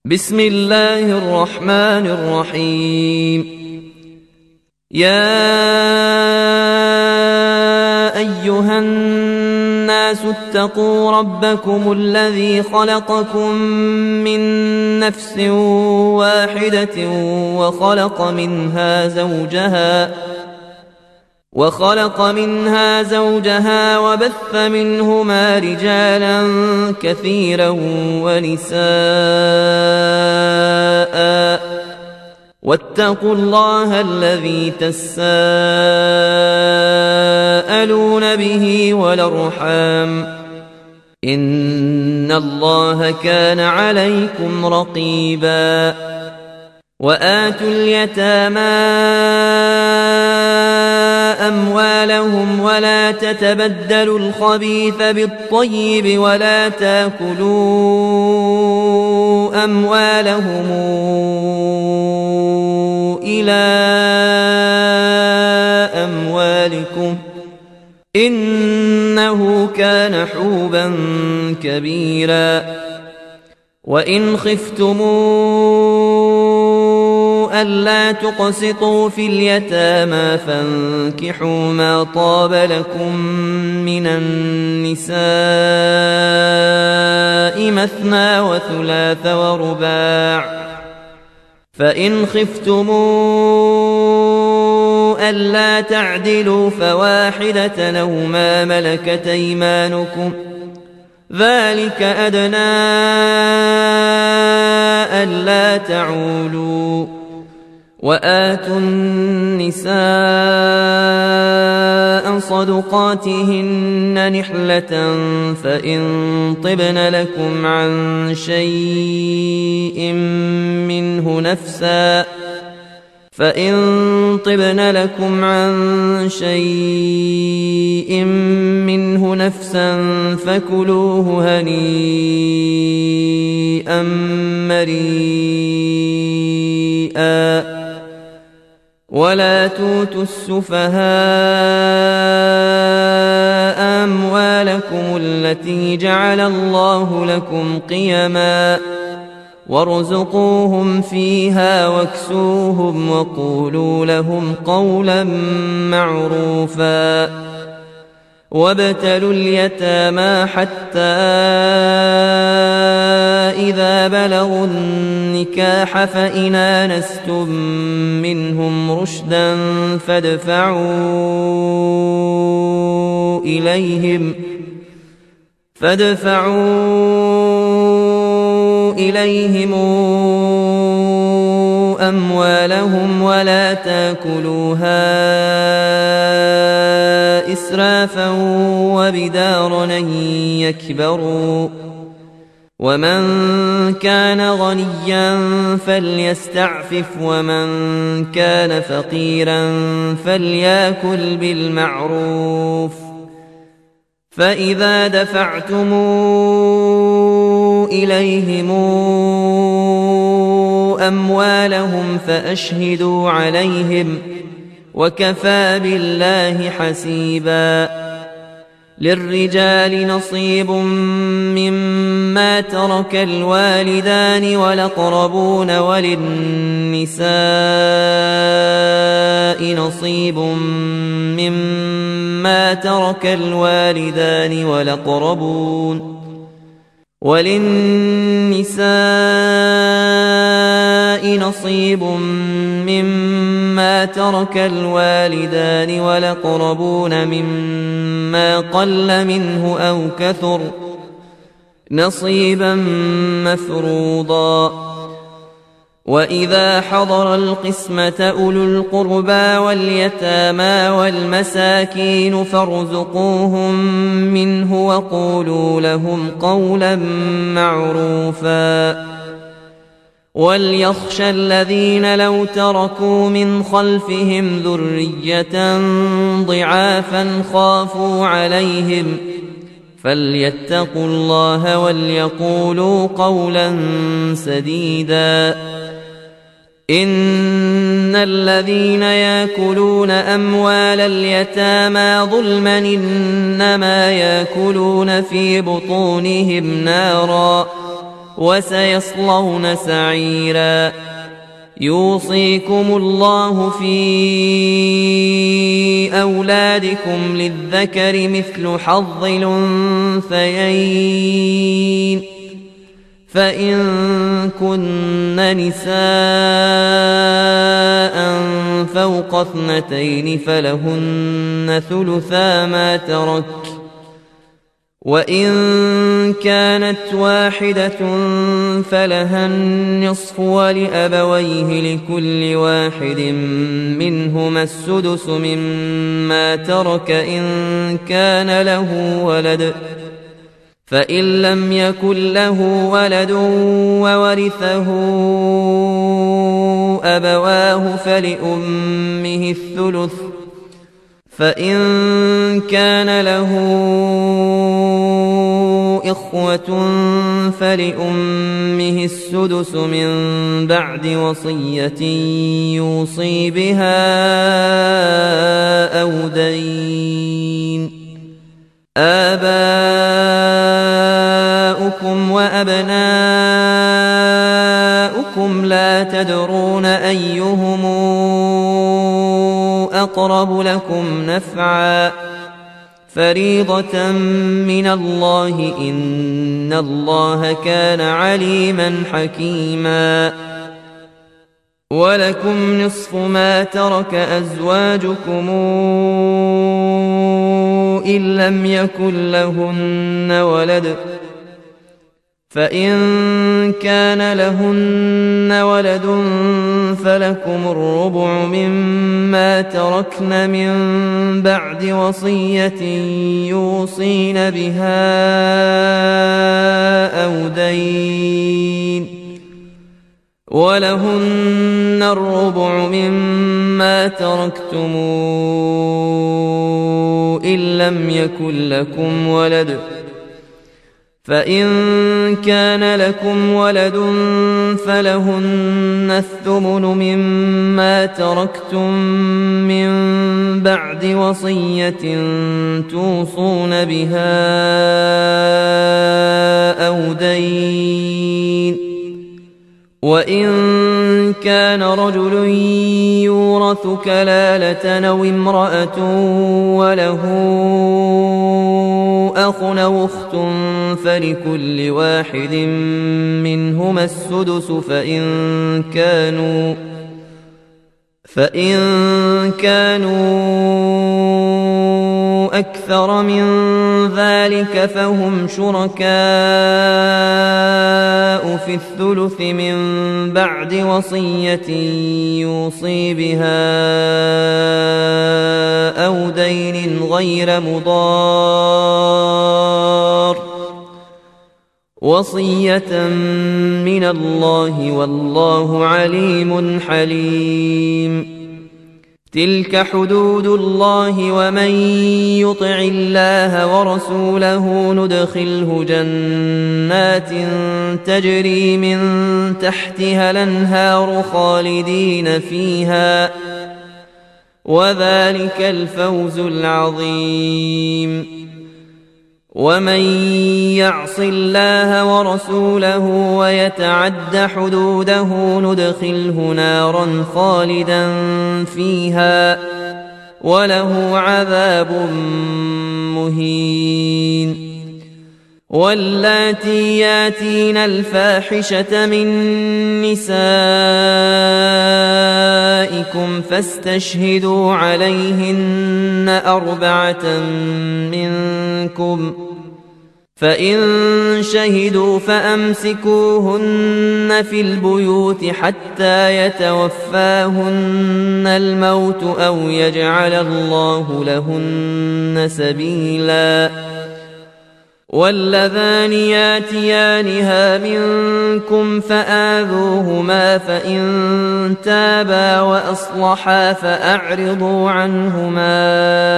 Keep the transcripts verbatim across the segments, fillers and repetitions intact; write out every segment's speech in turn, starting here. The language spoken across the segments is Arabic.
بسم الله الرحمن الرحيم. يا أيها الناس اتقوا ربكم الذي خلقكم من نفس واحدة وخلق منها زوجها وخلق منها زوجها وبث منهما رجالا كثيرا ونساء، واتقوا الله الذي تساءلون به والأرحام، إن الله كان عليكم رقيبا. وآتوا اليتامى أموالهم ولا تتبدلوا الخبيث بالطيب ولا تاكلوا أموالهم إلى أموالكم إنه كان حوبا كبيرا. وإن خفتموا ألا تقسطوا في اليتامى فانكحوا ما طاب لكم من النساء مثنى وثلاث ورباع، فإن خفتموا ألا تعدلوا فواحدة أو ما ملكت أيمانكم، ذلك أدنى ألا تعولوا. وآتوا النساء صدقاتهن نحلة، فإن طبن لكم عن شيء منه نفسا فإن طبن لكم عن شيء منه نفسا فكلوه هنيئا مريئا. ولا توتوا السفهاء أموالكم التي جعل الله لكم قيما، وارزقوهم فيها واكسوهم وقولوا لهم قولا معروفا. وابتلوا اليتامى حتى إذا بلغوا النكاح فإن آنستم منهم رشدا فادفعوا إليهم فادفعوا إليهم أموالهم ولا تاكلوها إسرافا وبدارا أن يكبروا. ومن كان غنيا فليستعفف ومن كان فقيرا فليأكل بالمعروف. فإذا دفعتم إليهم أموالهم فأشهدوا عليهم، وكفى بالله حسيبا. للرجال نصيب مما ترك الوالدان والأقربون، وللنساء نصيب مما ترك الوالدان والأقربون وللنساء نصيب مما ترك الوالدان والأقربون مما قل منه أو كثر نصيبا مفروضا. وإذا حضر القسمة أولو القربى واليتامى والمساكين فارزقوهم منه وقولوا لهم قولا معروفا. وليخشى الذين لو تركوا من خلفهم ذرية ضعافا خافوا عليهم فليتقوا الله وليقولوا قولا سديدا. إن الذين يأكلون أموال اليتامى ظلما إنما يأكلون في بطونهم نارا وسيصلون سعيرا. يوصيكم الله في أولادكم للذكر مثل حظ الأنثيين، فإن كن نساء فوق اثنتين فلهن ثلثا ما ترك، وإن كانت واحدة فلها النصف ولأبويه لكل واحد منهما السدس مما ترك إن كان له ولد، فإن لم يكن له ولد وورثه أبواه فلأمه الثلث، فإن كان له إخوة فلأمه السدس من بعد وصية يوصي بها أو دين. آباؤكم وأبناؤكم لا تدرون أيهم أقرب لكم نفعا، فريضة من الله إن الله كان عليما حكيما. ولكم نصف ما ترك أزواجكم إن لم يكن لهن ولد، فإن كان لهن ولد فلكم الربع مما تركن من بعد وصية يوصين بها أو دين، ولهن الربع مما تركتم إن لم يكن لكم ولد، فإن كان لكم ولد فلهن الثمن مما تركتم من بعد وصية توصون بها أو دين. وإن كان رجل يورث كلالة أو امرأة وله أخ أو أخت فلكل واحد منهما السدس فإن كانوا فإن كانوا أكثر من ذلك فهم شركاء في الثلث من بعد وصية يوصي بها أو دين غير مضار، وصية من الله والله عليم حليم. تلك حدود الله ومن يطع الله ورسوله ندخله جنات تجري من تحتها الأنهار خالدين فيها، وذلك الفوز العظيم. ومن يعص الله ورسوله ويتعد حدوده ندخله نارا خالدا فيها وله عذاب مهين. واللاتي ياتين الفاحشة من نسائكم فاستشهدوا عليهن أربعة منكم، فإن شهدوا فأمسكوهن في البيوت حتى يتوفاهن الموت أو يجعل الله لهن سبيلا. واللذان ياتيانها منكم فآذوهما فإن تابا وأصلحا فأعرضوا عنهما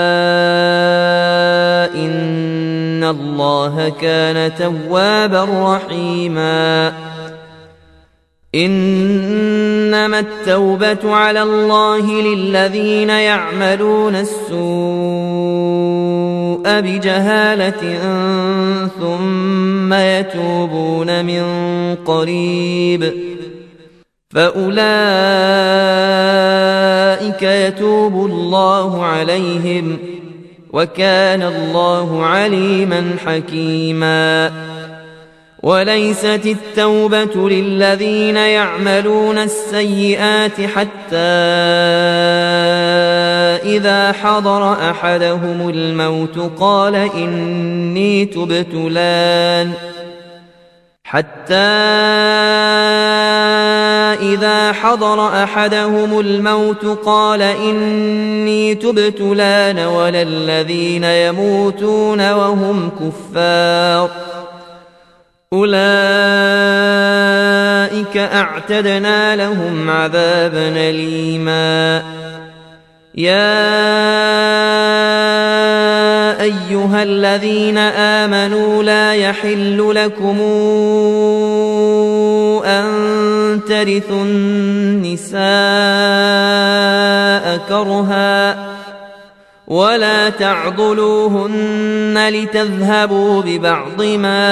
إن الله كان توابا رحيما. إنما التوبة على الله للذين يعملون السوء بجهالة ثم يتوبون من قريب فأولئك يتوب الله عليهم وكان الله عليما حكيما. وليست التوبة للذين يعملون السيئات حتى إذا حضر أحدهم الموت قال إني تبت الآن حتى إذا حضر أحدهم الموت قال إني تبت الآن ولا الذين يموتون وهم كفار أولئك أعتدنا لهم عذابا أليما. يا أيها الذين آمنوا لا يحل لكم أن ترثوا النساء كرها ولا تعضلوهن لتذهبوا ببعض ما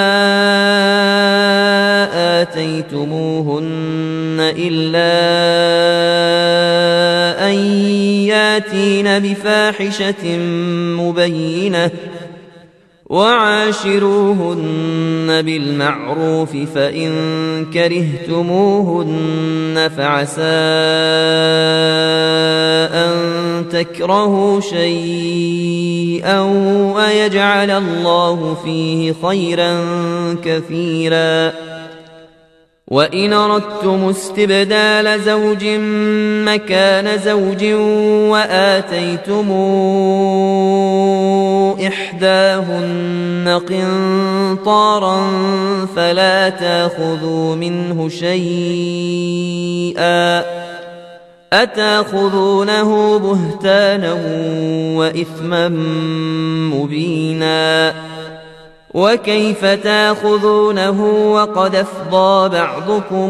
آتيتموهن إلا أن ياتين بفاحشة مبينة وعاشروهن بالمعروف فإن كرهتموهن فعسى أن تكرهوا شيئا ويجعل الله فيه خيرا كثيرا. وإن أردتم استبدال زوج مكان زوج وآتيتم إحداهن قنطارا فلا تأخذوا منه شيئا أتأخذونه بهتانا وإثما مبينا. وكيف تأخذونه وقد أفضى بعضكم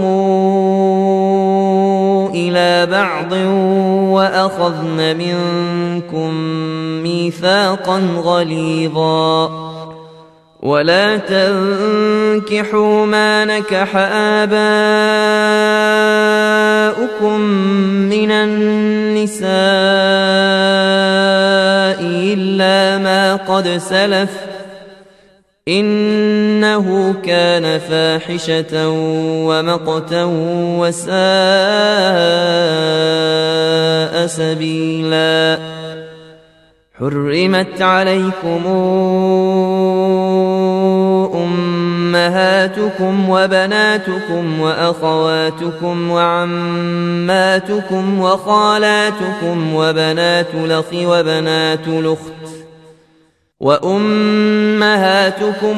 إلى بعض وأخذن منكم ميثاقا غليظا. ولا تنكحوا ما نكح آباؤكم من النساء إلا ما قد سلف إنه كان فاحشة ومقتا وساء سبيلا. حرمت عليكم أمهاتكم وبناتكم وأخواتكم وعماتكم وخالاتكم وبنات الأخ وبنات الأخت وأمهاتكم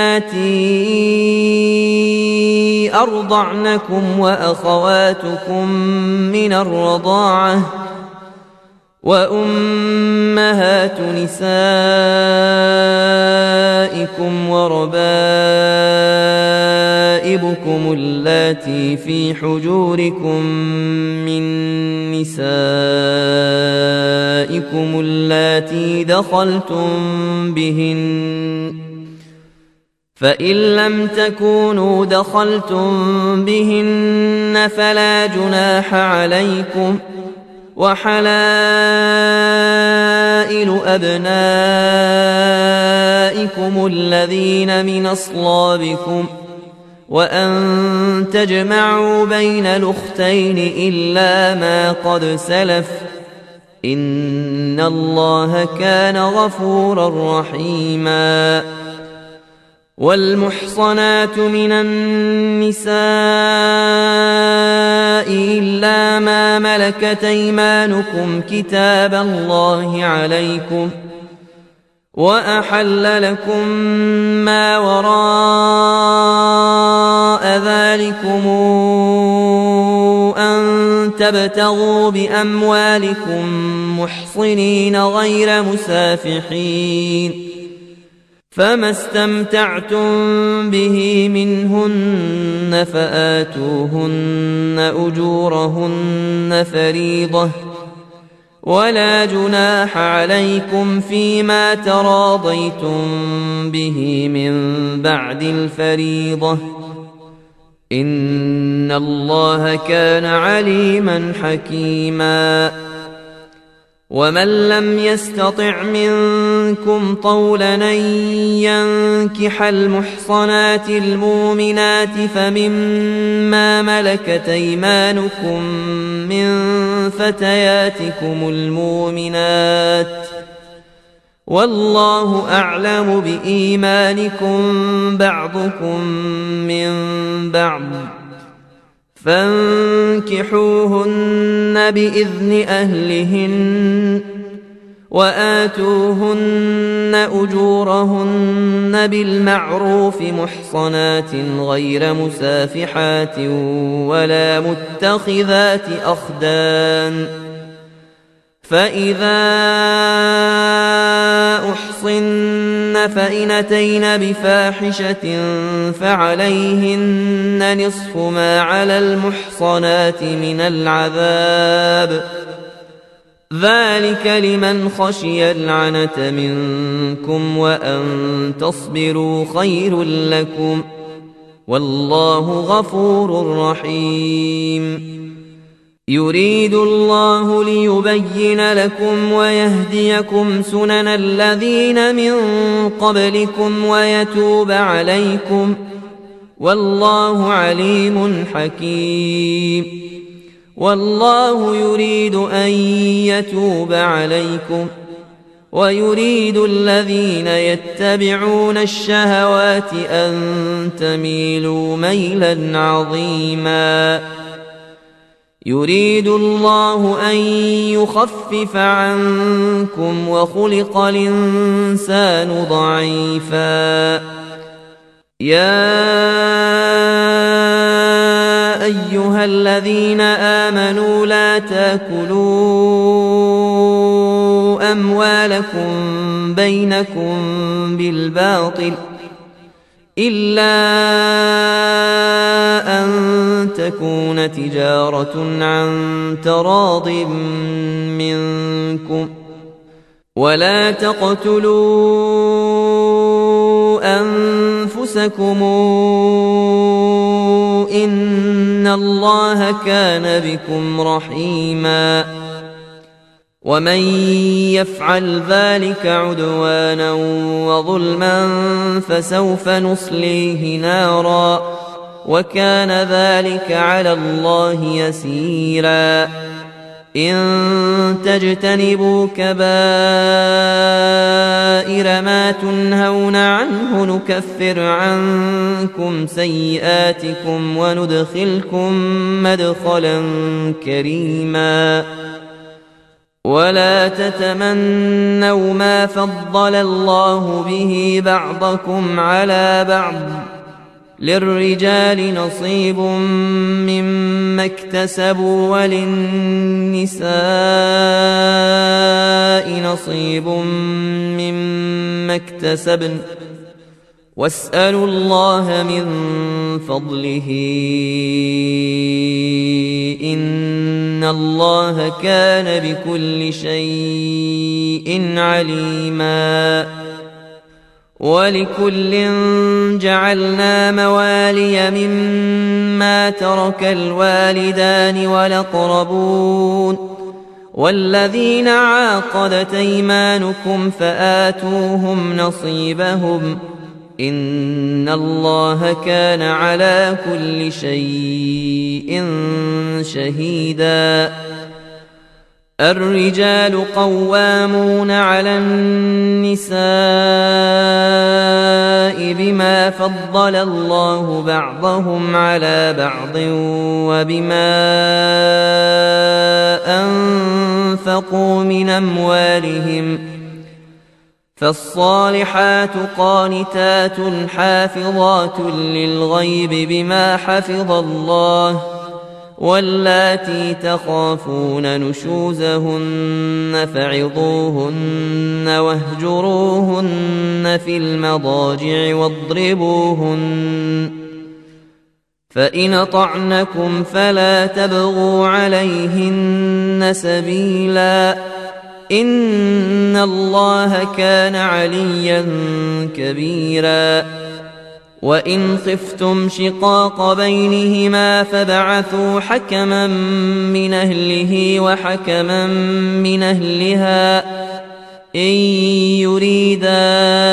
اللاتي أرضعنكم وأخواتكم من الرضاعة وأمهات نسائكم وربائبكم اللاتي في حجوركم من نسائكم اللاتي دخلتم بهن فإن لم تكونوا دخلتم بهن فلا جناح عليكم وحلائل أبنائكم الذين من أصلابكم وأن تجمعوا بين الأختين إلا ما قد سلف إن الله كان غفورا رحيما. والمحصنات من النساء إلا ما ملكت أيمانكم كتاب الله عليكم وأحل لكم ما وراء ذلكم أن تبتغوا بأموالكم محصنين غير مسافحين فما استمتعتم به منهن فآتوهن أجورهن فريضة ولا جناح عليكم فيما تراضيتم به من بعد الفريضة إن الله كان عليما حكيما ومن لم يستطع منكم طولا أن ينكح المحصنات المؤمنات فمما ملكت أيمانكم من فتياتكم المؤمنات والله أعلم بإيمانكم بعضكم من بعض فانكحوهن بإذن أهلهن وآتوهن أجورهن بالمعروف محصنات غير مسافحات ولا متخذات أخدان فإذا أحصن فإن أتين بفاحشة فعليهن نصف ما على المحصنات من العذاب ذلك لمن خشي العنة منكم وأن تصبروا خير لكم والله غفور رحيم يريد الله ليبين لكم ويهديكم سنن الذين من قبلكم ويتوب عليكم والله عليم حكيم والله يريد أن يتوب عليكم ويريد الذين يتبعون الشهوات أن تميلوا ميلا عظيما يريد الله أن يخفف عنكم وخلق الإنسان ضعيفا يا أيها الذين آمنوا لا تأكلوا أموالكم بينكم بالباطل إلا أن تكون تجارة عن تراض منكم ولا تقتلوا أنفسكم إن الله كان بكم رحيما ومن يفعل ذلك عدوانا وظلما فسوف نصليه نارا وكان ذلك على الله يسيرا إن تجتنبوا كبائر ما تنهون عنه نكفر عنكم سيئاتكم وندخلكم مدخلا كريما ولا تتمنوا ما فضل الله به بعضكم على بعض للرجال نصيب مما اكتسبوا وللنساء نصيب مما اكتسبن واسألوا الله من فضله إن الله كان بكل شيء عليما ولكل جعلنا موالي مما ترك الوالدان والأقربون والذين عاقدت أيمانكم فآتوهم نصيبهم إن الله كان على كل شيء شهيدا الرجال قوامون على النساء بما فضل الله بعضهم على بعض وبما أنفقوا من أموالهم فالصالحات قانتات حافظات للغيب بما حفظ الله واللاتي تخافون نشوزهن فعظوهن واهجروهن في المضاجع واضربوهن فإن أطعنكم فلا تبغوا عليهن سبيلا إن الله كان عليا كبيرا وإن خفتم شقاق بينهما فابعثوا حكما من أهله وحكما من أهلها إن يريدا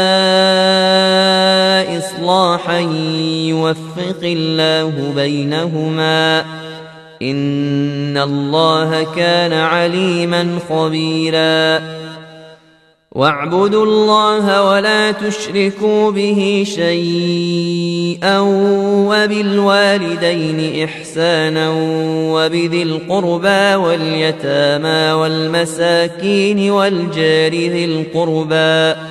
إصلاحا يوفق الله بينهما إن الله كان عليما خبيرا واعبدوا الله ولا تشركوا به شيئا وبالوالدين إحسانا وبذي القربى واليتامى والمساكين والجار ذي القربى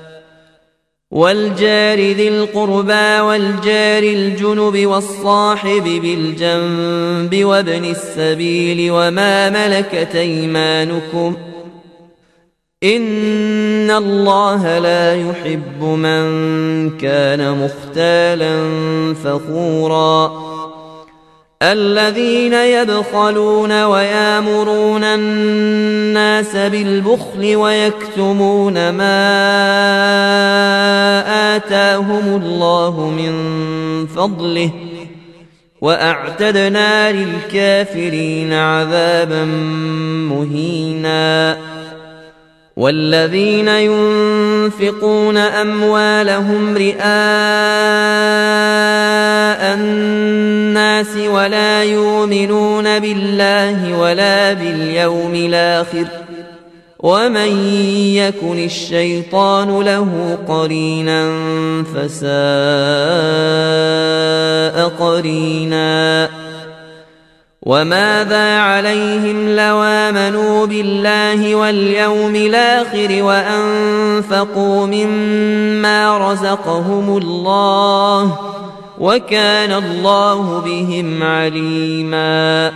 والجار ذي القربى والجار الجنب والصاحب بالجنب وابن السبيل وما ملكت أيمانكم إن الله لا يحب من كان مختالا فخورا الذين يبخلون ويامرون الناس بالبخل ويكتمون ما آتاهم الله من فضله وأعتدنا للكافرين عذابا مهينا والذين ينفقون أموالهم رئاء الناس ولا يؤمنون بالله ولا باليوم الآخر ومن يكن الشيطان له قرينا فساء قرينا وماذا عليهم لو آمنوا بالله واليوم الآخر وأنفقوا مما رزقهم الله وكان الله بهم عليما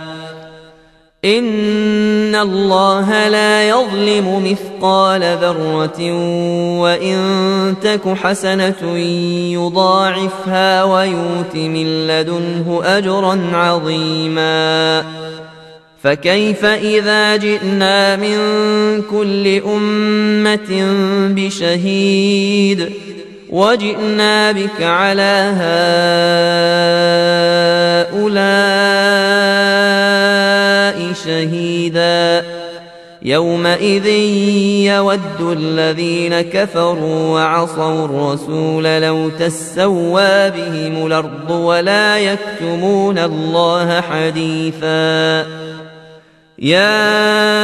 إن الله لا يظلم مثقال ذرة وإن تك حسنة يضاعفها ويؤت من لدنه أجرا عظيما فكيف إذا جئنا من كل أمة بشهيد وجئنا بك على هؤلاء شهيدا يومئذ يود الذين كفروا وعصوا الرسول لو تسوى بهم الأرض ولا يكتمون الله حديثا يا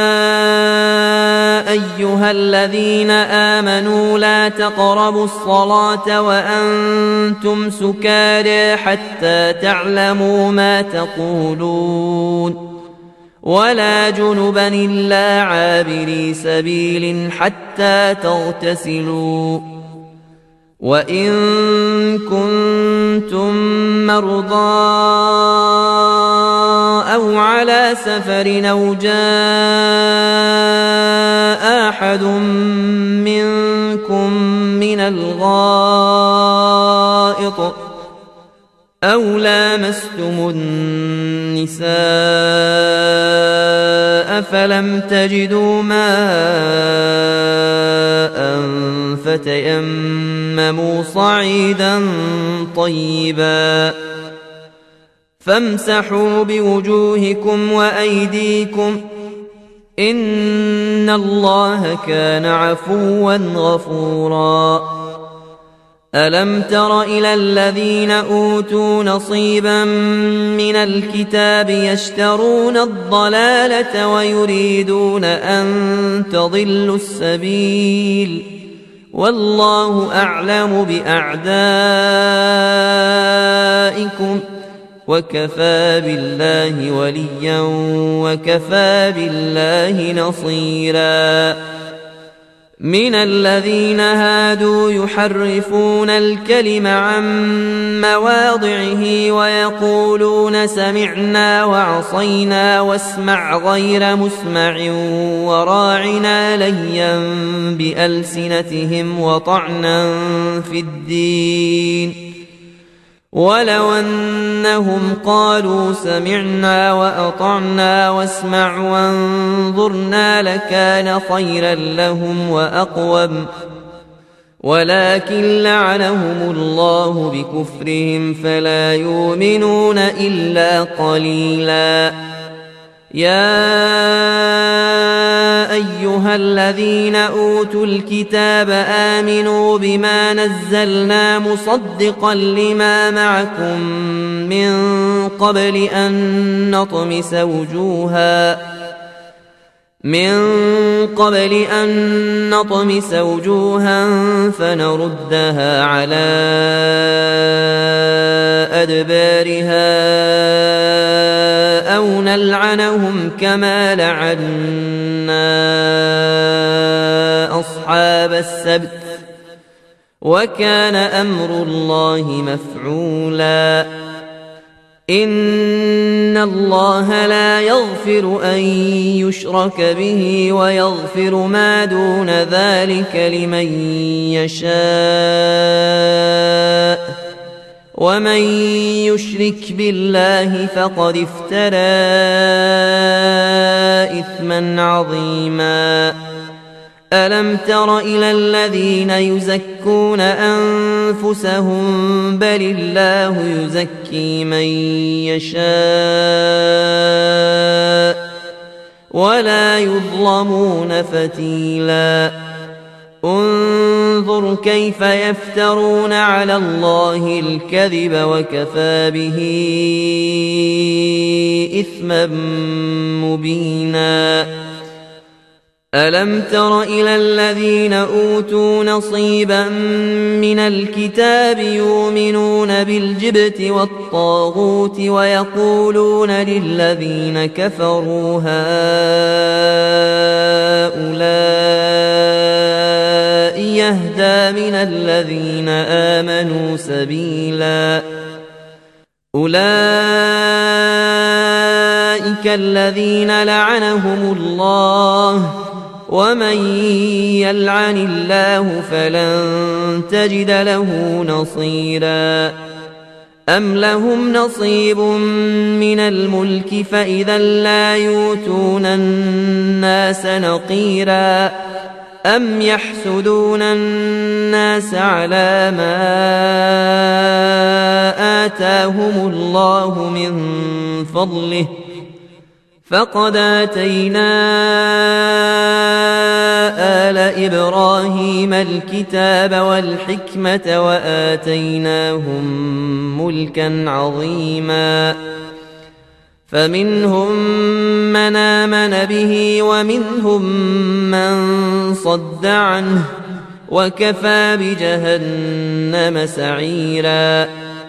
أيها الذين آمنوا لا تقربوا الصلاة وأنتم سكارى حتى تعلموا ما تقولون ولا جنبا إلا عابري سبيل حتى تغتسلوا وإن كنتم مرضى أو على سفر أو جاء أحد منكم من الغائط أو لامستم النساء فلم تجدوا ماء فتيمموا صعيدا طيبا فامسحوا بوجوهكم وأيديكم إن الله كان عفوا غفورا ألم تر إلى الذين أوتوا نصيبا من الكتاب يشترون الضلالة ويريدون أن تضلوا السبيل والله أعلم بأعدائكم وكفى بالله وليا وكفى بالله نصيرا من الذين هادوا يحرفون الكلم عن مواضعه ويقولون سمعنا وعصينا واسمع غير مسمع وراعنا ليا بألسنتهم وطعنا في الدين ولو أنهم قالوا سمعنا وأطعنا واسمع وانظرنا لكان خيرا لهم وأقوم، ولكن لعنهم الله بكفرهم فلا يؤمنون إلا قليلا. يا أيها الذين أوتوا الكتاب آمنوا بما نزلنا مصدقا لما معكم من قبل أن نطمس وجوها من قبل أن نطمس وجوها فنردها على أدبارها أو نلعنهم كما لعنا أصحاب السبت وكان أمر الله مفعولا. إن الله لا يغفر أن يشرك به ويغفر ما دون ذلك لمن يشاء، ومن يشرك بالله فقد افترى إثما عظيما. ألم تر إلى الذين يزكون أنفسهم بل الله يزكي من يشاء ولا يظلمون فتيلا. انظر كيف يفترون على الله الكذب وكفى به إثما مبينا. ألم تر إلى الذين أوتوا نصيبا من الكتاب يؤمنون بالجبت والطاغوت ويقولون للذين كفروا هؤلاء يهدى من الذين آمنوا سبيلا. أولئك الذين لعنهم الله ومن يلعن الله فلن تجد له نصيرا. أم لهم نصيب من الملك فإذا لا يؤتون الناس نقيرا. أم يحسدون الناس على ما آتاهم الله من فضله فقد آتينا آل إبراهيم الكتاب والحكمة وآتيناهم ملكا عظيما. فمنهم من آمن به ومنهم من صد عنه وكفى بجهنم سعيرا.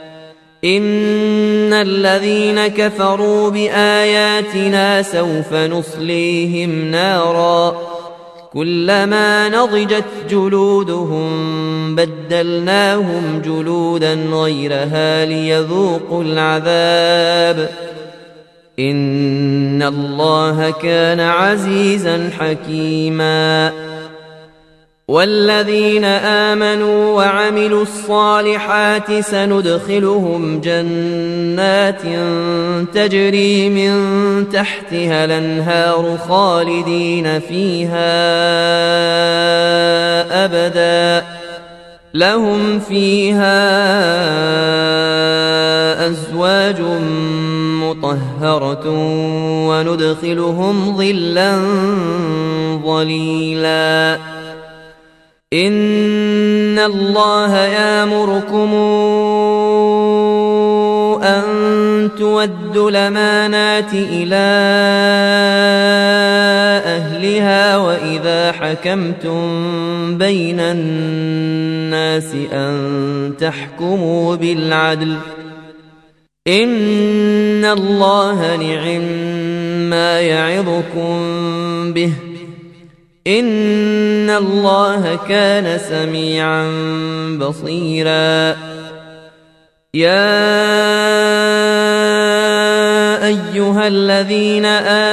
إن الذين كفروا بآياتنا سوف نصليهم نارا كلما نضجت جلودهم بدلناهم جلودا غيرها ليذوقوا العذاب إن الله كان عزيزا حكيما. والذين آمنوا وعملوا الصالحات سندخلهم جنات تجري من تحتها الأنهار خالدين فيها أبدا لهم فيها أزواج مطهرة وندخلهم ظلا ظليلا. إن الله يأمركم أن تودوا الأمانات إلى أهلها وإذا حكمتم بين الناس أن تحكموا بالعدل إن الله نعم ما يعظكم به إن الله كان سميعا بصيرا. يا أيها الذين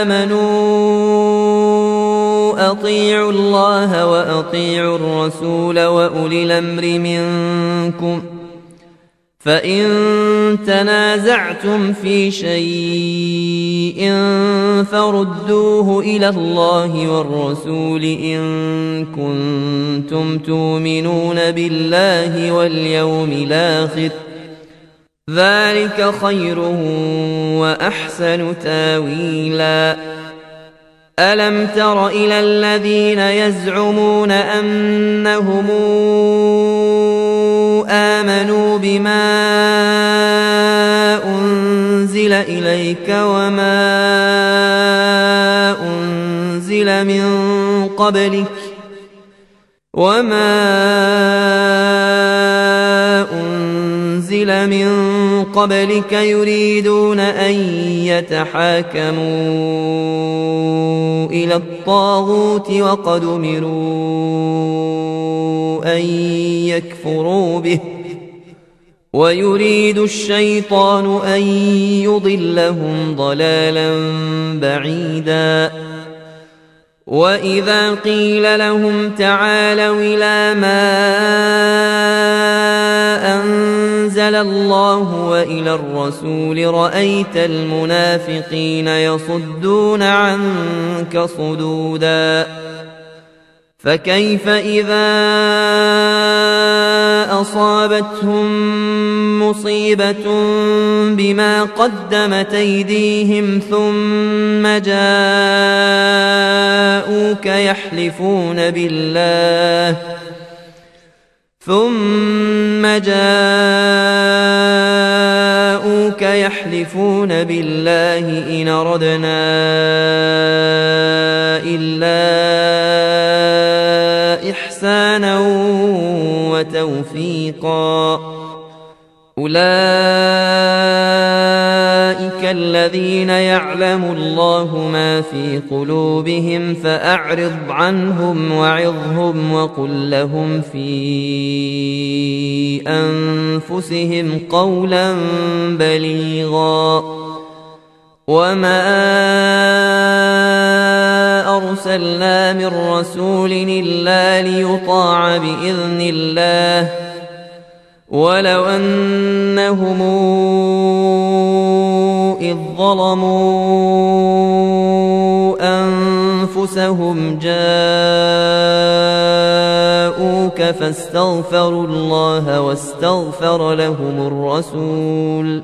آمنوا أطيعوا الله وأطيعوا الرسول وأولي الأمر منكم فإن تنازعتم في شيء فردوه إلى الله والرسول إن كنتم تؤمنون بالله واليوم الآخر ذلك خير وأحسن تاويلا. ألم تر إلى الذين يزعمون أنهم آمنوا بما أنزل إليك وما أنزل من قبلك وما أنزل من قبلك يريدون أن يتحاكموا إلى الطاغوت وقد أمروا أن يكفروا به ويريد الشيطان أن يضلهم ضلالا بعيدا. وإذا قيل لهم تعالوا إلى ما أنزل الله وإلى الرسول رأيت المنافقين يصدون عنك صدودا. فكيف إذا أصابتهم مصيبة بما قدمت أيديهم ثم جاءوك يحلفون بالله ثم جاءوك يحلفون بالله إن أردنا إلا إحسانا وتوفيقا. أولئك الذين يعلم الله ما في قلوبهم فأعرض عنهم وعظهم وقل لهم في أنفسهم قولا بليغا. وما أرسلنا من رسول إلا ليطاع بإذن الله ولو أنهم إذ ظلموا أنفسهم جاءوك فاستغفروا الله واستغفر لهم الرسول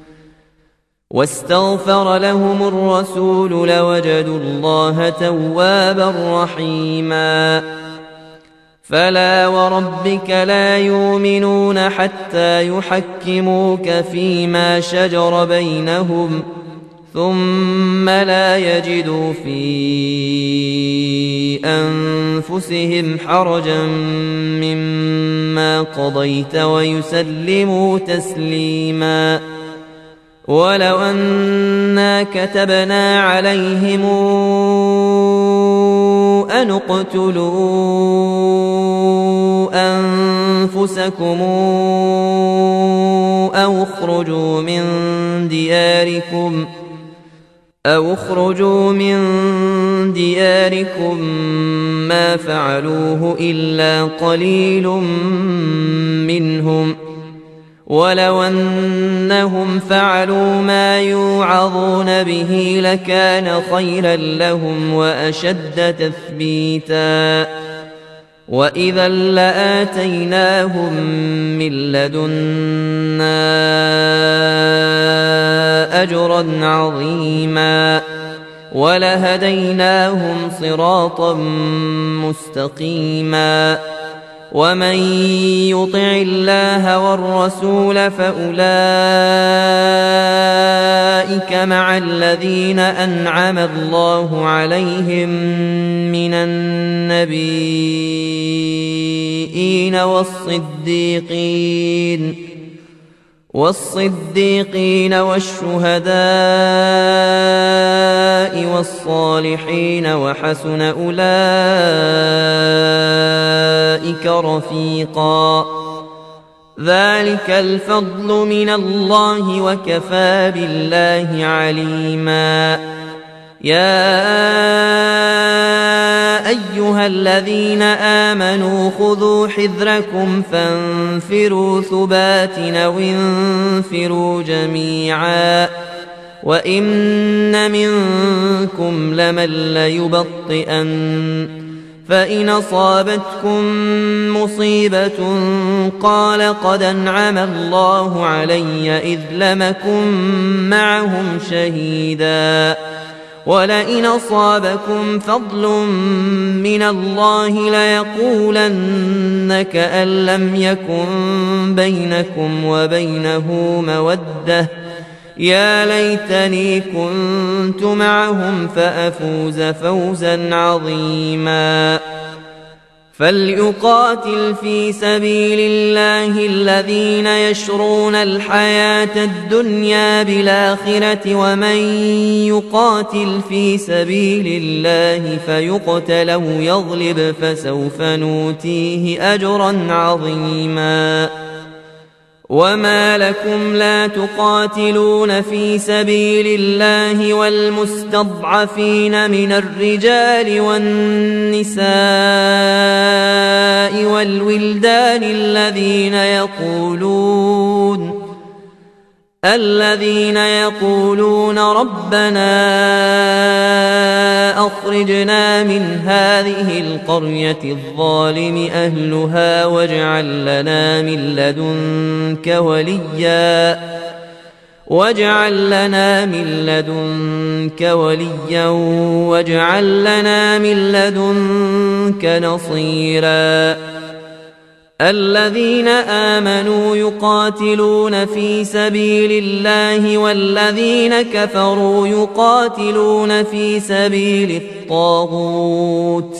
واستغفر لهم الرسول لوجدوا الله توابا رحيما. فلا وربك لا يؤمنون حتى يحكموك فيما شجر بينهم ثم لا يجدوا في أنفسهم حرجا مما قضيت ويسلموا تسليما. ولو أنا كتبنا عليهم أن اقتلوا أنفسكم أو اخرجوا من دياركم أو اخرجوا من دياركم ما فعلوه إلا قليل منهم ولو أنهم فعلوا ما يوعظون به لكان خيرا لهم وأشد تثبيتا. وإذا لآتيناهم من لدنا أجرا عظيما ولهديناهم صراطا مستقيما. ومن يطع الله والرسول فأولئك مع الذين أنعم الله عليهم من النبيين والصديقين والصديقين والشهداء والصالحين وحسن أولئك رفيقا. ذلك الفضل من الله وكفى بالله عليما. يا أيها أيها الذين آمنوا خذوا حذركم فانفروا ثبات أو انفروا جميعا وإن منكم لمن ليبطئن فإن أصابتكم مصيبة قال قد أنعم الله علي إذ لم أكن معهم شهيدا ولئن أصابكم فضل من الله ليقولن كأن لم يكن بينكم وبينه مودة يا ليتني كنت معهم فأفوز فوزا عظيما فليقاتل في سبيل الله الذين يشرون الحياة الدنيا بالآخرة ومن يقاتل في سبيل الله فيقتل أو يغلب فسوف نؤتيه أجرا عظيما وما لكم لا تقاتلون في سبيل الله والمستضعفين من الرجال والنساء والولدان الذين يقولون الذين يقولون ربنا أخرجنا من هذه القرية الظالم أهلها واجعل لنا من لدنك وليا واجعل لنا من لدنك وليا واجعل لنا من لدنك نصيرا الذين آمنوا يقاتلون في سبيل الله والذين كفروا يقاتلون في سبيل الطاغوت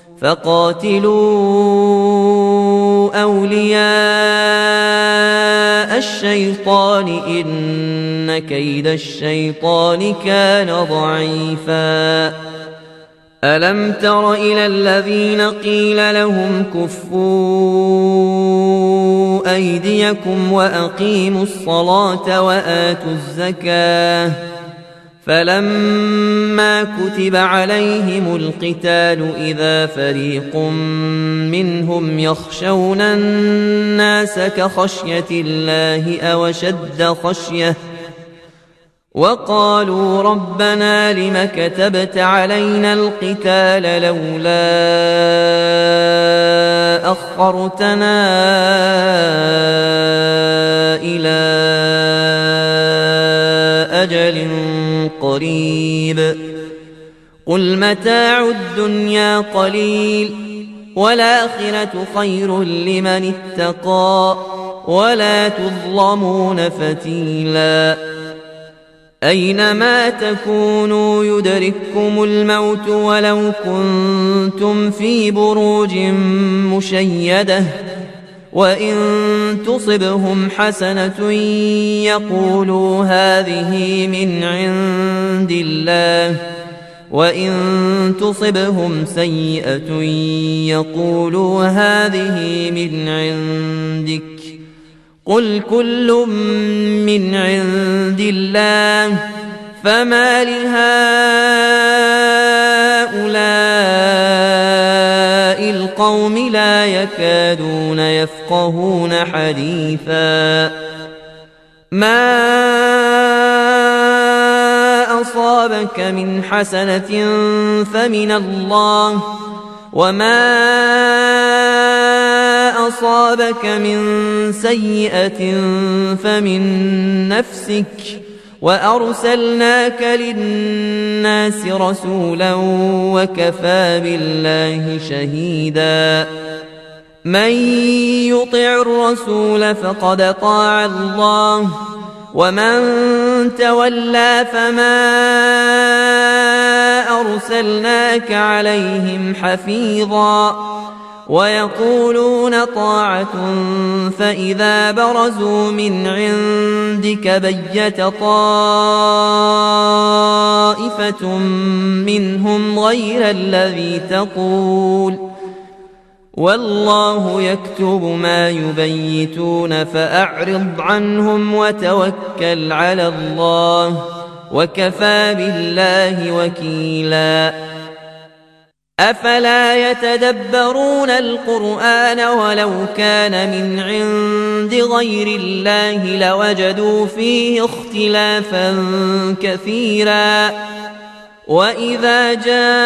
فقاتلوا أولياء الشيطان إن كيد الشيطان كان ضعيفا ألم تر إلى الذين قيل لهم كفوا أيديكم وأقيموا الصلاة وآتوا الزكاة فلما كتب عليهم القتال إذا فريق منهم يخشون الناس كخشية الله أو أشد خشية وقالوا ربنا لم كتبت علينا القتال لولا أخرتنا إلى أجل قريب قل متاع الدنيا قليل والآخرة خير لمن اتقى ولا تظلمون فتيلا أينما تكونوا يدرككم الموت ولو كنتم في بروج مشيدة وإن تصبهم حسنة يقولوا هذه من عند الله وإن تصبهم سيئة يقولوا هذه من عندك قل كل من عند الله فما لهؤلاء القوم لا يكادون يفقهون حديثا ما أصابك من حسنة فمن الله وما أصابك من سيئة فمن نفسك وأرسلناك للناس رسولا وكفى بالله شهيدا من يطع الرسول فقد طاع الله ومن تولى فما أرسلناك عليهم حفيظا ويقولون طاعة فإذا برزوا من عندك بيت طائفة منهم غير الذي تقول والله يكتب ما يبيتون فأعرض عنهم وتوكل على الله وكفى بالله وكيلا أفلا يتدبرون القرآن ولو كان من عند غير الله لوجدوا فيه اختلافا كثيرا وإذا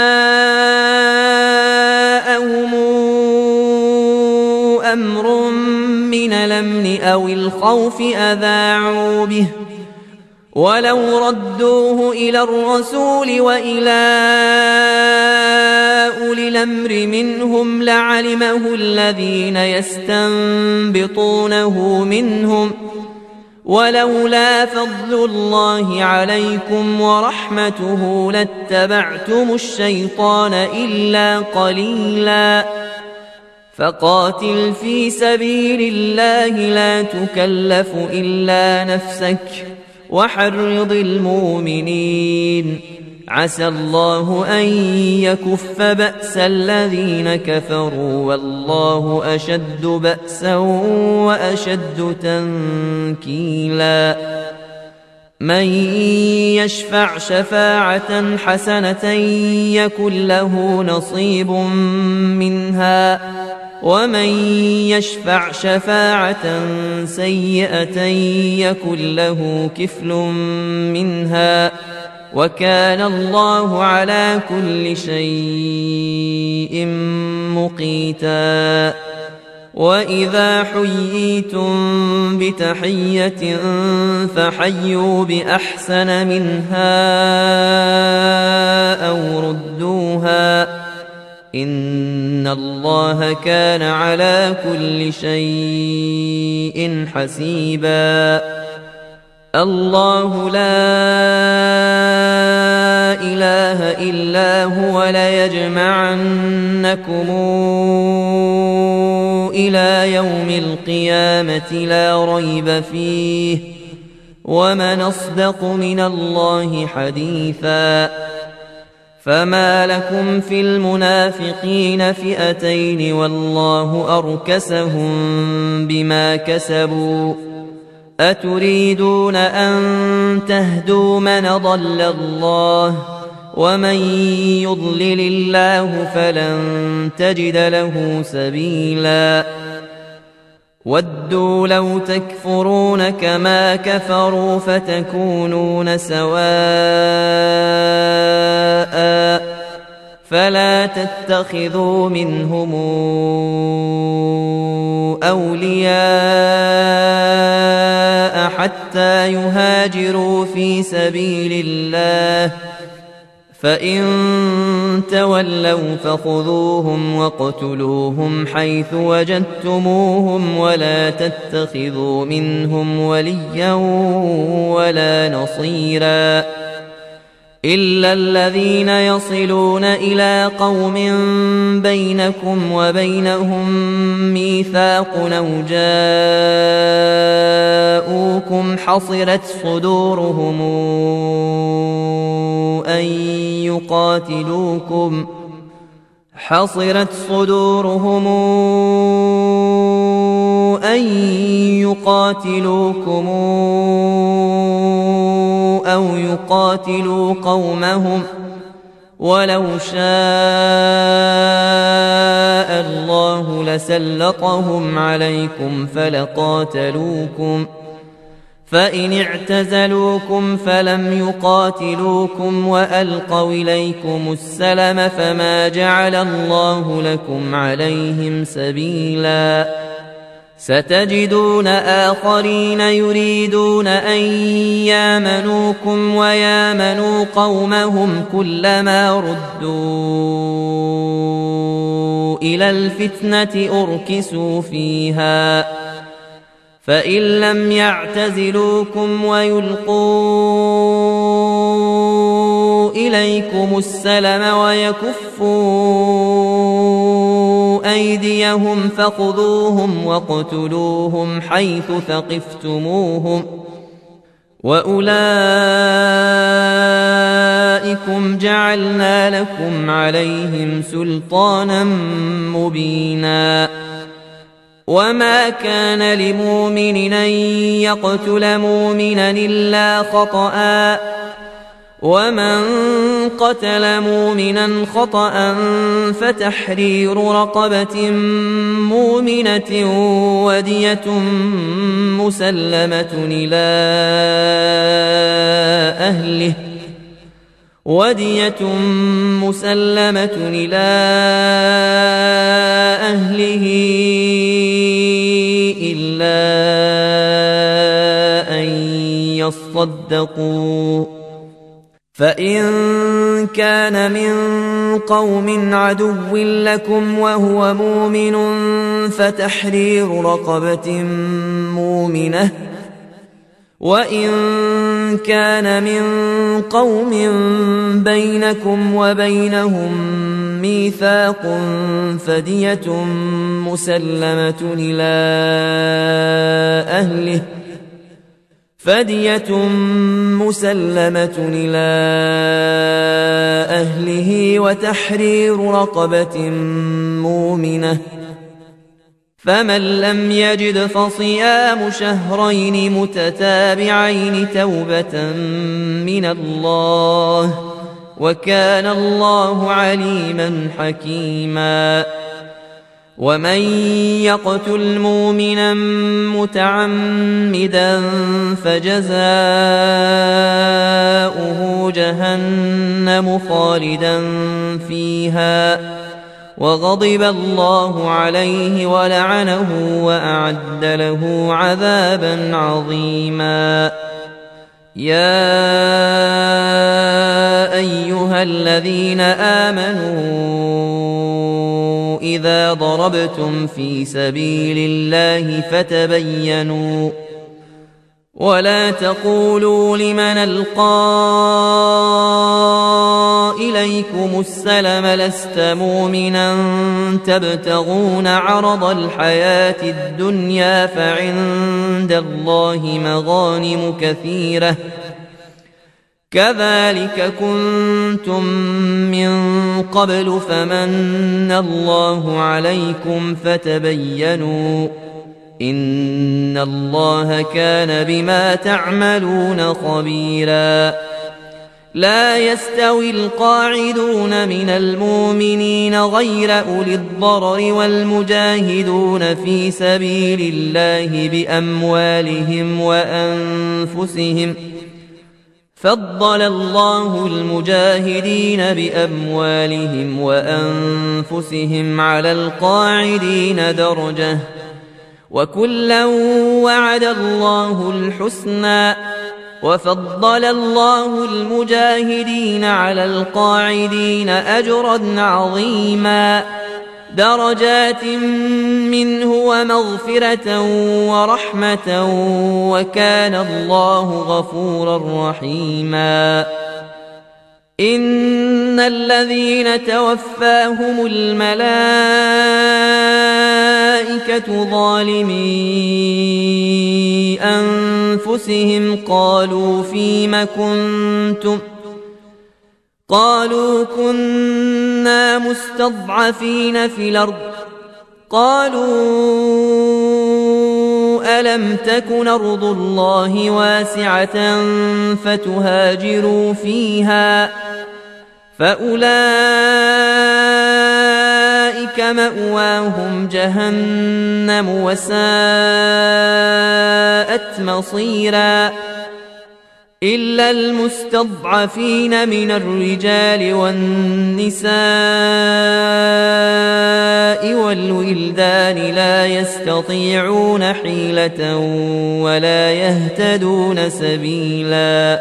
جاءهم أمر من الأمن أو الخوف أذاعوا به ولو ردوه إلى الرسول وإلى أولي الأمر منهم لعلمه الذين يستنبطونه منهم ولولا فضل الله عليكم ورحمته لاتبعتم الشيطان إلا قليلا فقاتل في سبيل الله لا تكلف إلا نفسك وحرض المؤمنين عسى الله أن يكف بأس الذين كفروا والله أشد بأسا وأشد تنكيلا من يشفع شفاعة حسنة يكن له نصيب منها ومن يشفع شفاعة سيئة يكن له كفل منها وكان الله على كل شيء مقيتا وإذا حييتم بتحية فحيوا بأحسن منها أو ردوها إن الله كان على كل شيء حسيبا الله لا إله إلا هو ليجمعنكم إلى يوم القيامة لا ريب فيه ومن أصدق من الله حديثا فما لكم في المنافقين فئتين والله أركسهم بما كسبوا أتريدون أن تهدوا من ضل الله ومن يضلل الله فلن تجد له سبيلا ودوا لو تكفرون كما كفروا فتكونون سواء فلا تتخذوا منهم أولياء حتى يهاجروا في سبيل الله فإن تولوا فخذوهم واقتلوهم حيث وجدتموهم ولا تتخذوا منهم وليا ولا نصيرا إلا الذين يصلون إلى قوم بينكم وبينهم ميثاق أو جاءوكم حصرت صدورهم أن يقاتلوكم حصرت صدورهم أن يقاتلوكم أو يقاتلوا قومهم ولو شاء الله لسلطهم عليكم فلقاتلوكم فإن اعتزلوكم فلم يقاتلوكم وألقوا إليكم السلم فما جعل الله لكم عليهم سبيلا ستجدون آخرين يريدون أن يامنوكم ويامنوا قومهم كلما ردوا إلى الفتنة أركسوا فيها فإن لم يعتزلوكم ويلقوا إليكم السلم ويكفوا أيديهم فخذوهم واقتلوهم حيث ثقفتموهم وأولئكم جعلنا لكم عليهم سلطانا مبينا وما كان لمؤمن أن يقتل مؤمنا إلا خطأ ومن قتل مؤمنا خطأ فتحرير رقبة مؤمنة ودية مسلمة إلى أهله ودية مسلمة إلى أهله إلا أن يصدقوا فإن كان من قوم عدو لكم وهو مؤمن فتحرير رقبة مؤمنة وإن كان من قوم بينكم وبينهم ميثاق فدية مسلمة إلى أهله فدية مسلمة إلى أهله وتحرير رقبة مؤمنة فمن لم يجد فصيام شهرين متتابعين توبة من الله وكان الله عليما حكيما ومن يقتل مؤمنا متعمدا فجزاؤه جهنم خالدا فيها وغضب الله عليه ولعنه وأعد له عذابا عظيما يا أيها الذين آمنوا إذا ضربتم في سبيل الله فتبينوا ولا تقولوا لمن ألقى إليكم السلم لست مؤمنا تبتغون عرض الحياة الدنيا فعند الله مغانم كثيرة كذلك كنتم من قبل فمن الله عليكم فتبينوا إن الله كان بما تعملون خبيرا لا يستوي القاعدون من المؤمنين غير أولي الضرر والمجاهدون في سبيل الله بأموالهم وأنفسهم فضل الله المجاهدين بأموالهم وأنفسهم على القاعدين درجة وكلا وعد الله الحسنى وفضل الله المجاهدين على القاعدين أجرا عظيما درجات منه ومغفرة ورحمة وكان الله غفورا رحيما إن الذين توفاهم الملائكة ظالمي أنفسهم قالوا فيم كنتم قالوا كنا مستضعفين في الأرض قالوا ألم تكن أرض الله واسعة فتهاجروا فيها فأولئك مأواهم جهنم وساءت مصيرا إلا المستضعفين من الرجال والنساء والولدان لا يستطيعون حيلة ولا يهتدون سبيلا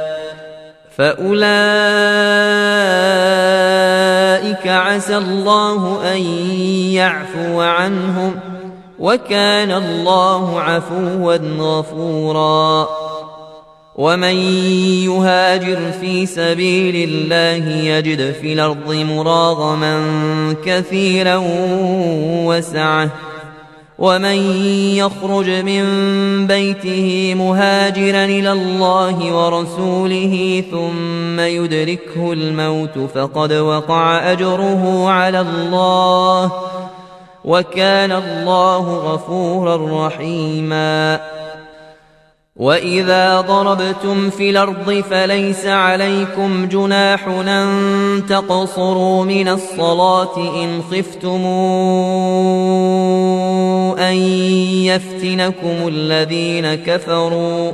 فأولئك عسى الله أن يعفو عنهم وكان الله عفوا غفورا ومن يهاجر في سبيل الله يجد في الأرض مراغما كثيرا وسعة ومن يخرج من بيته مهاجرا إلى الله ورسوله ثم يدركه الموت فقد وقع أجره على الله وكان الله غفورا رحيما وإذا ضربتم في الأرض فليس عليكم جناح أن تقصروا من الصلاة إن خفتم أن يفتنكم الذين كفروا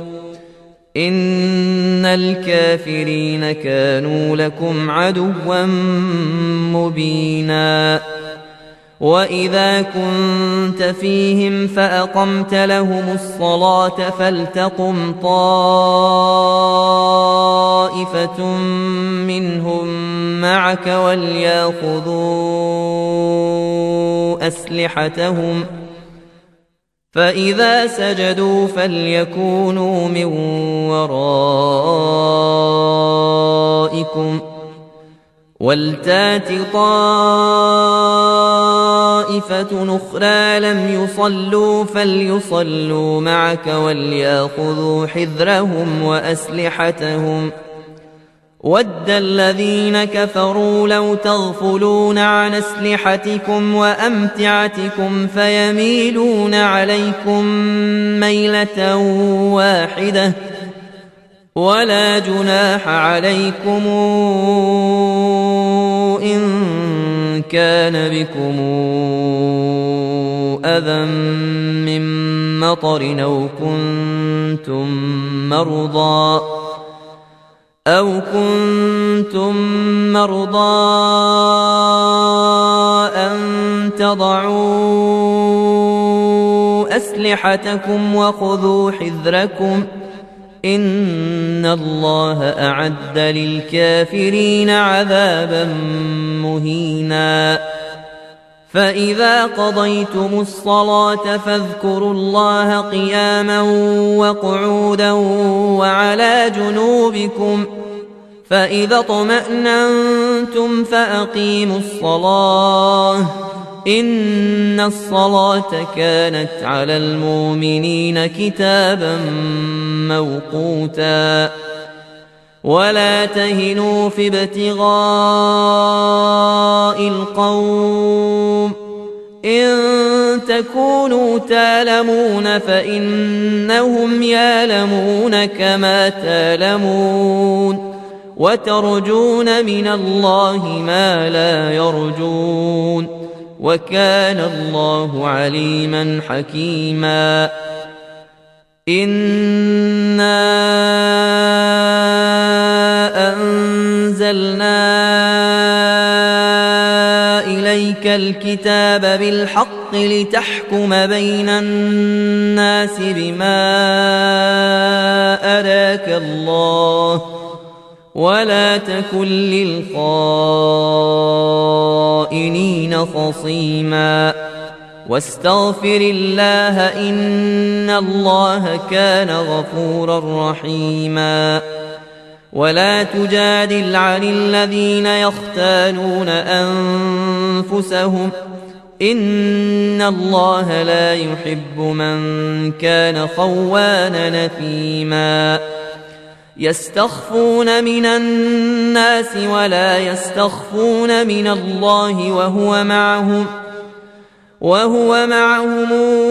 إن الكافرين كانوا لكم عدوا مبينا. وإذا كنت فيهم فأقمت لهم الصلاة فلتقم طائفة منهم معك وليأخذوا أسلحتهم فإذا سجدوا فليكونوا من ورائكم ولتات طائفة أخرى لم يصلوا فليصلوا معك وليأخذوا حذرهم وأسلحتهم ود الذين كفروا لو تغفلون عن أسلحتكم وأمتعتكم فيميلون عليكم ميلة واحدة ولا جناح عليكم إن كان بكم أذى من مطر أو كنتم مرضى أو كنتم مرضى أن تضعوا أسلحتكم وخذوا حذركم إن الله أعد للكافرين عذابا مهينا. فإذا قضيتم الصلاة فاذكروا الله قياما وقعودا وعلى جنوبكم فإذا اطمأننتم فأقيموا الصلاة إن الصلاة كانت على المؤمنين كتابا موقوتا. ولا تهنوا في ابتغاء القوم إن تكونوا تالمون فإنهم يالمون كما تالمون وترجون من الله ما لا يرجون وكان الله عليما حكيما. إنا أنزلنا إليك الكتاب بالحق لتحكم بين الناس بما أراك الله ولا تكن للخائنين خصيما واستغفر الله إن الله كان غفورا رحيما. ولا تجادل عن الذين يختانون أنفسهم إن الله لا يحب من كان خوانا نثيما. يستخفون من الناس ولا يستخفون من الله وهو معهم وهو معهم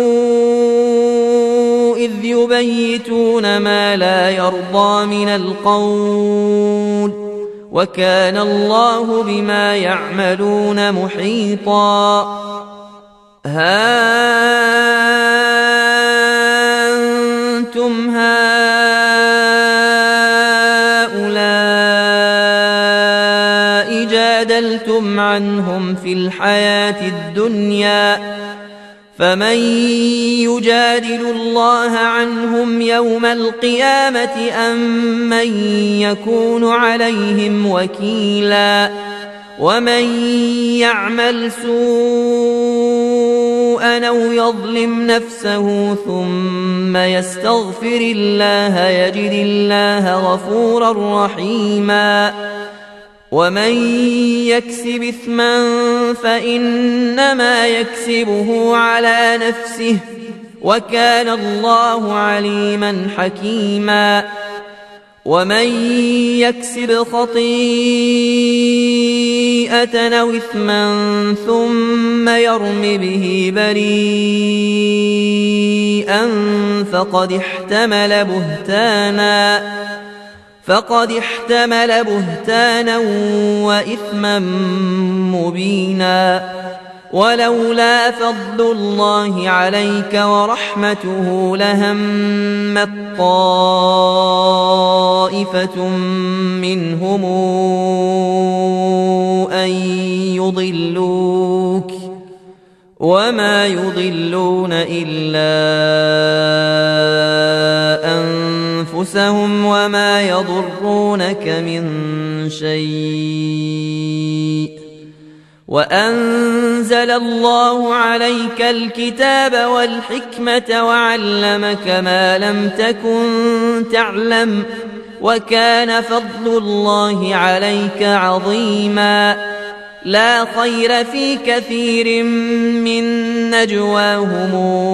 إذ يبيتون ما لا يرضى من القول وكان الله بما يعملون محيطا. ها أنتم هؤلاء جادلتم عنهم في الحياة الدنيا فمن يجادل الله عنهم يوم القيامة أم من يكون عليهم وكيلا. ومن يعمل سوءا أو يظلم نفسه ثم يستغفر الله يجد الله غفورا رحيما. ومن يكسب إثما فإنما يكسبه على نفسه وكان الله عليما حكيما. ومن يكسب خطيئة أو إثما ثم يرم به بريئا فقد احتمل بهتانا فقد احتمل بهتانا وإثما مبينا. ولولا فضل الله عليك ورحمته لهمت طائفة منهم أن يضلوك وما يضلون إلا أنفسهم وما يضرونك من شيء. وأنزل الله عليك الكتاب والحكمة وعلمك ما لم تكن تعلم وكان فضل الله عليك عظيما. لا خير في كثير من نجواهم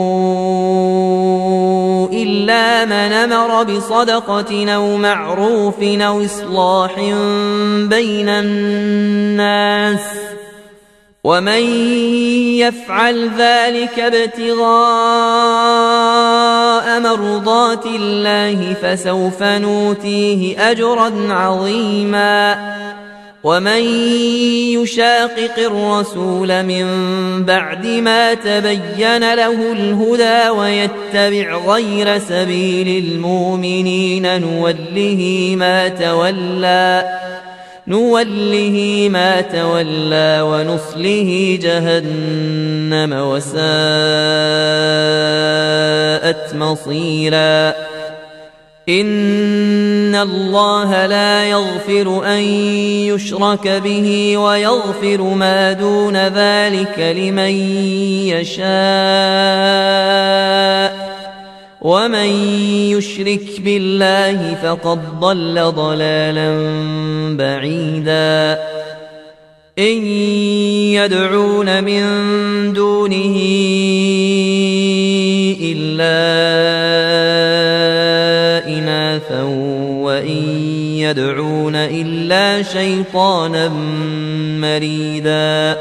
إلا من أمر بصدقة أو معروف أو إصلاح بين الناس ومن يفعل ذلك ابتغاء مرضات الله فسوف نوتيه أجرا عظيما. ومن يشاقق الرسول من بعد ما تبين له الهدى ويتبع غير سبيل المؤمنين نوله ما تولى نوله ما تولى ونصله جهنم وساءت مصيرا. إن الله لا يغفر أن يشرك به ويغفر ما دون ذلك لمن يشاء ومن يشرك بالله فقد ضل ضلالا بعيدا. إن يدعون من دونه إلا إناثا وإن يدعون إلا شيطانا مريدا.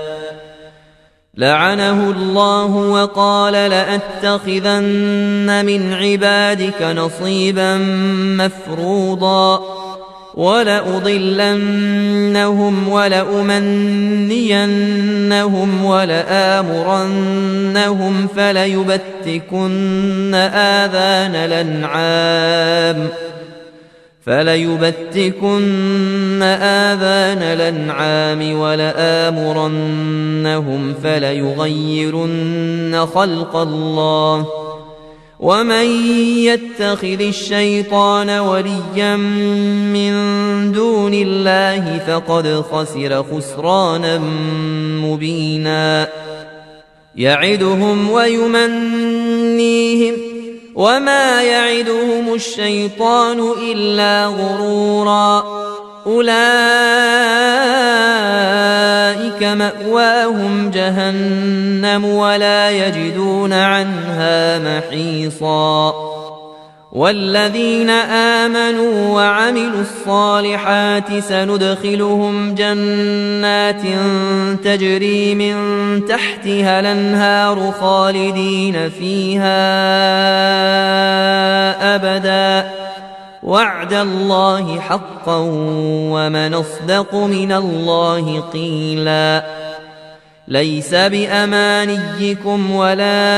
لعنه الله وقال لأتخذن من عبادك نصيبا مفروضا ولأضلنهم ولأمنينهم ولآمرنهم فليبتكن آذان الأنعام فليبتكن آذان الأنعام ولآمرنهم فليغيرن خلق الله. ومن يتخذ الشيطان وليا من دون الله فقد خسر خسرانا مبينا. يعدهم ويمنيهم وما يعدهم الشيطان إلا غرورا. أولئك مأواهم جهنم ولا يجدون عنها محيصا. والذين آمنوا وعملوا الصالحات سندخلهم جنات تجري من تحتها الأنهار خالدين فيها أبدا وعد الله حقا ومن أصدق من الله قيلا. ليس بأمانيكم ولا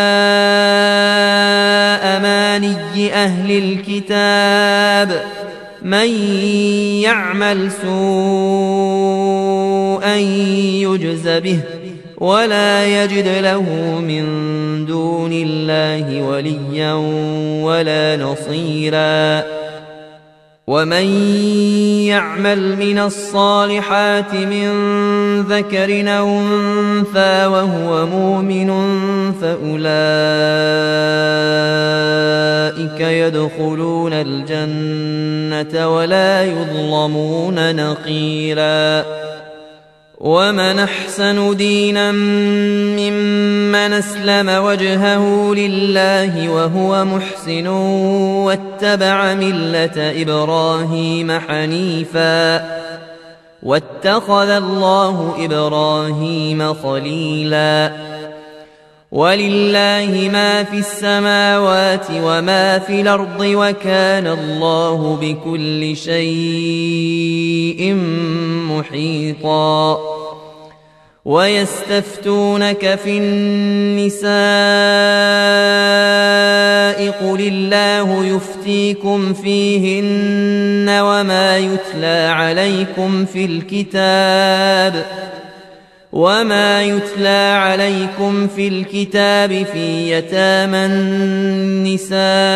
أماني أهل الكتاب من يعمل سوءا يجز به ولا يجد له من دون الله وليا ولا نصيرا. ومن يعمل من الصالحات من ذكر أو أنثى وهو مؤمن فأولئك يدخلون الجنة ولا يظلمون نقيرا. ومن أحسن دينا ممن أسلم وجهه لله وهو محسن واتبع ملة إبراهيم حنيفا واتخذ الله إبراهيم خليلا ولله ما في السماوات وما في الأرض وكان الله بكل شيء محيطا ويستفتونك في النساء قل الله يفتيكم فيهن وما يتلى عليكم في الكتاب وما يتلى عليكم في الكتاب في يتامى النساء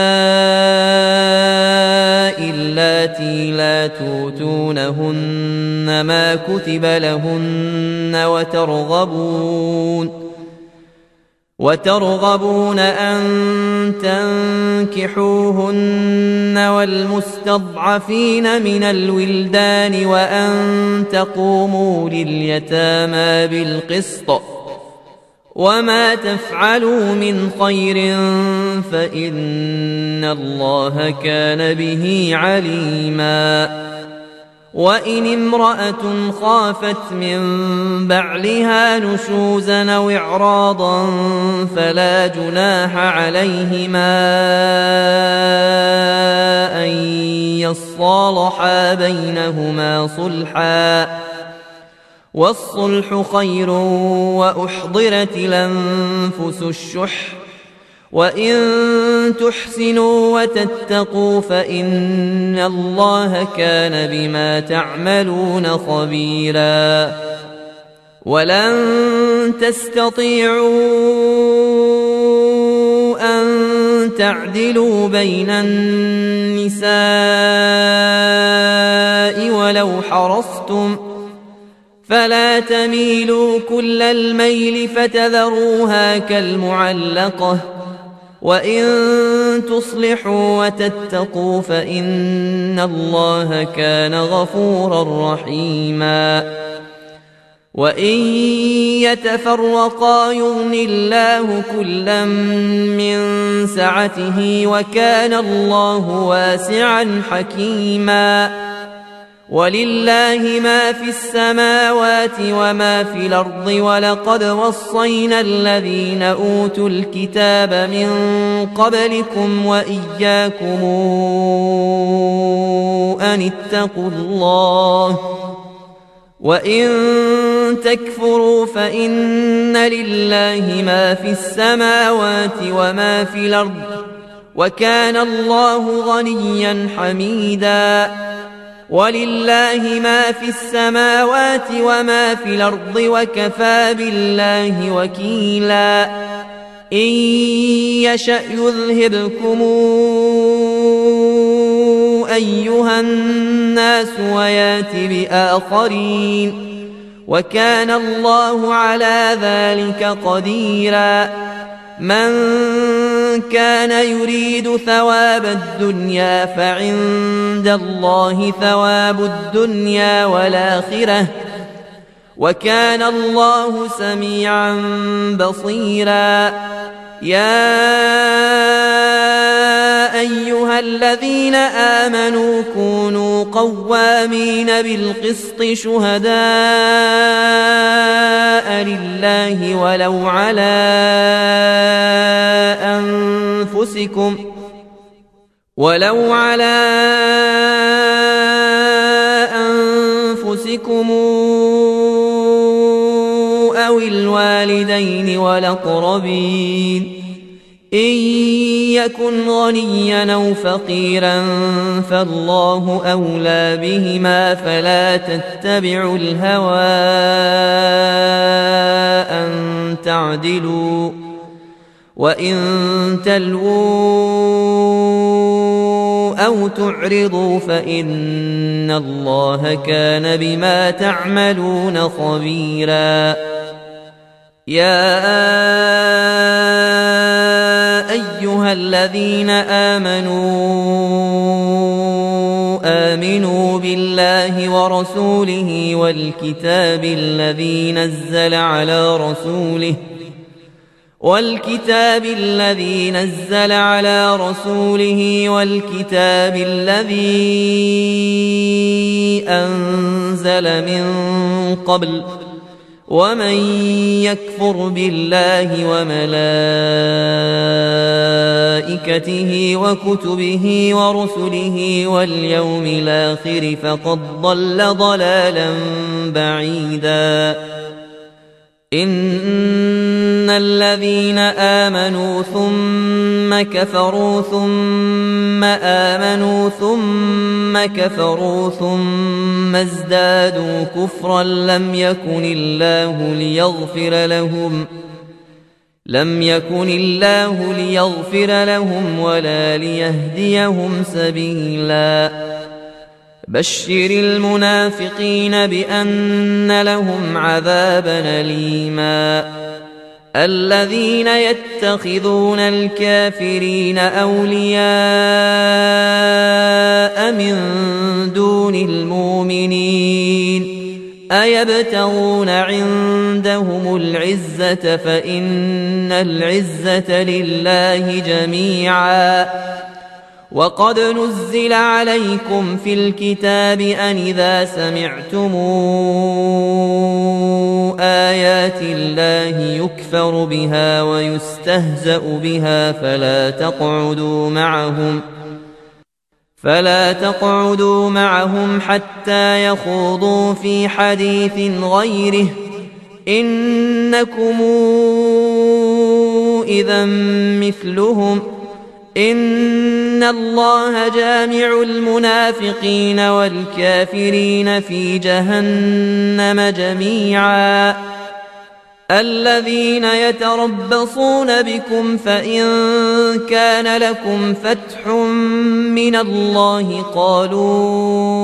اللاتي لا توتونهن ما كتب لهن وترغبون وترغبون أن تنكحوهن والمستضعفين من الولدان وأن تقوموا لليتامى بالقسط وما تفعلوا من خير فإن الله كان به عليما وإن امرأة خافت من بعلها نشوزا أو إعراضا فلا جناح عليهما أن يصالحا بينهما صلحا والصلح خير وأحضرت الأنفس الشح وإن تحسنوا وتتقوا فإن الله كان بما تعملون خبيرا ولن تستطيعوا أن تعدلوا بين النساء ولو حرصتم فلا تميلوا كل الميل فتذروها كالمعلقة وإن تصلحوا وتتقوا فإن الله كان غفورا رحيما وإن يتفرقا يغن الله كلا من سعته وكان الله واسعا حكيما ولله ما في السماوات وما في الأرض ولقد وصينا الذين أوتوا الكتاب من قبلكم وإياكم أن اتقوا الله وإن تكفروا فإن لله ما في السماوات وما في الأرض وكان الله غنيا حميدا ولله ما في السماوات وما في الأرض وكفى بالله وكيلا إن يشأ يذهبكم أيها الناس ويات بآخرين وكان الله على ذلك قديرا من كان يريد ثواب الدنيا فعند الله ثواب الدنيا والآخرة وكان الله سميعا بصيرا يا أيها الذين آمنوا كونوا قوامين بالقسط شهداء لله ولو على أنفسكم ولو على أنفسكم أو الوالدين والأقربين إن يكن غنيا أو فقيرا فالله أولى بهما فلا تتبعوا الهوى أن تعدلوا وإن تلووا أو تعرضوا فإن الله كان بما تعملون خبيرا يا أيها الذين آمنوا آمنوا بالله ورسوله والكتاب الذي نزل على رسوله والكتاب الذي نزل على رسوله والكتاب الذي أنزل من قبل ومن يكفر بالله وملائكته وكتبه ورسله واليوم الآخر فقد ضل ضلالا بعيدا إن الذين آمنوا ثم كفروا ثم آمنوا ثم كفروا ثم ازدادوا كفرا لم يكن الله ليغفر لهم لم يكن الله ليغفر لهم ولا ليهديهم سبيلا بشر المنافقين بأن لهم عذابا أليما الذين يتخذون الكافرين أولياء من دون المؤمنين أيبتغون عندهم العزة فإن العزة لله جميعا وقد نزل عليكم في الكتاب أن إذا سمعتم آيات الله يكفر بها ويستهزأ بها فلا تقعدوا معهم فلا تقعدوا معهم حتى يخوضوا في حديث غيره إنكم إذا مثلهم إن الله جامع المنافقين والكافرين في جهنم جميعا الذين يتربصون بكم فإن كان لكم فتح من الله قالوا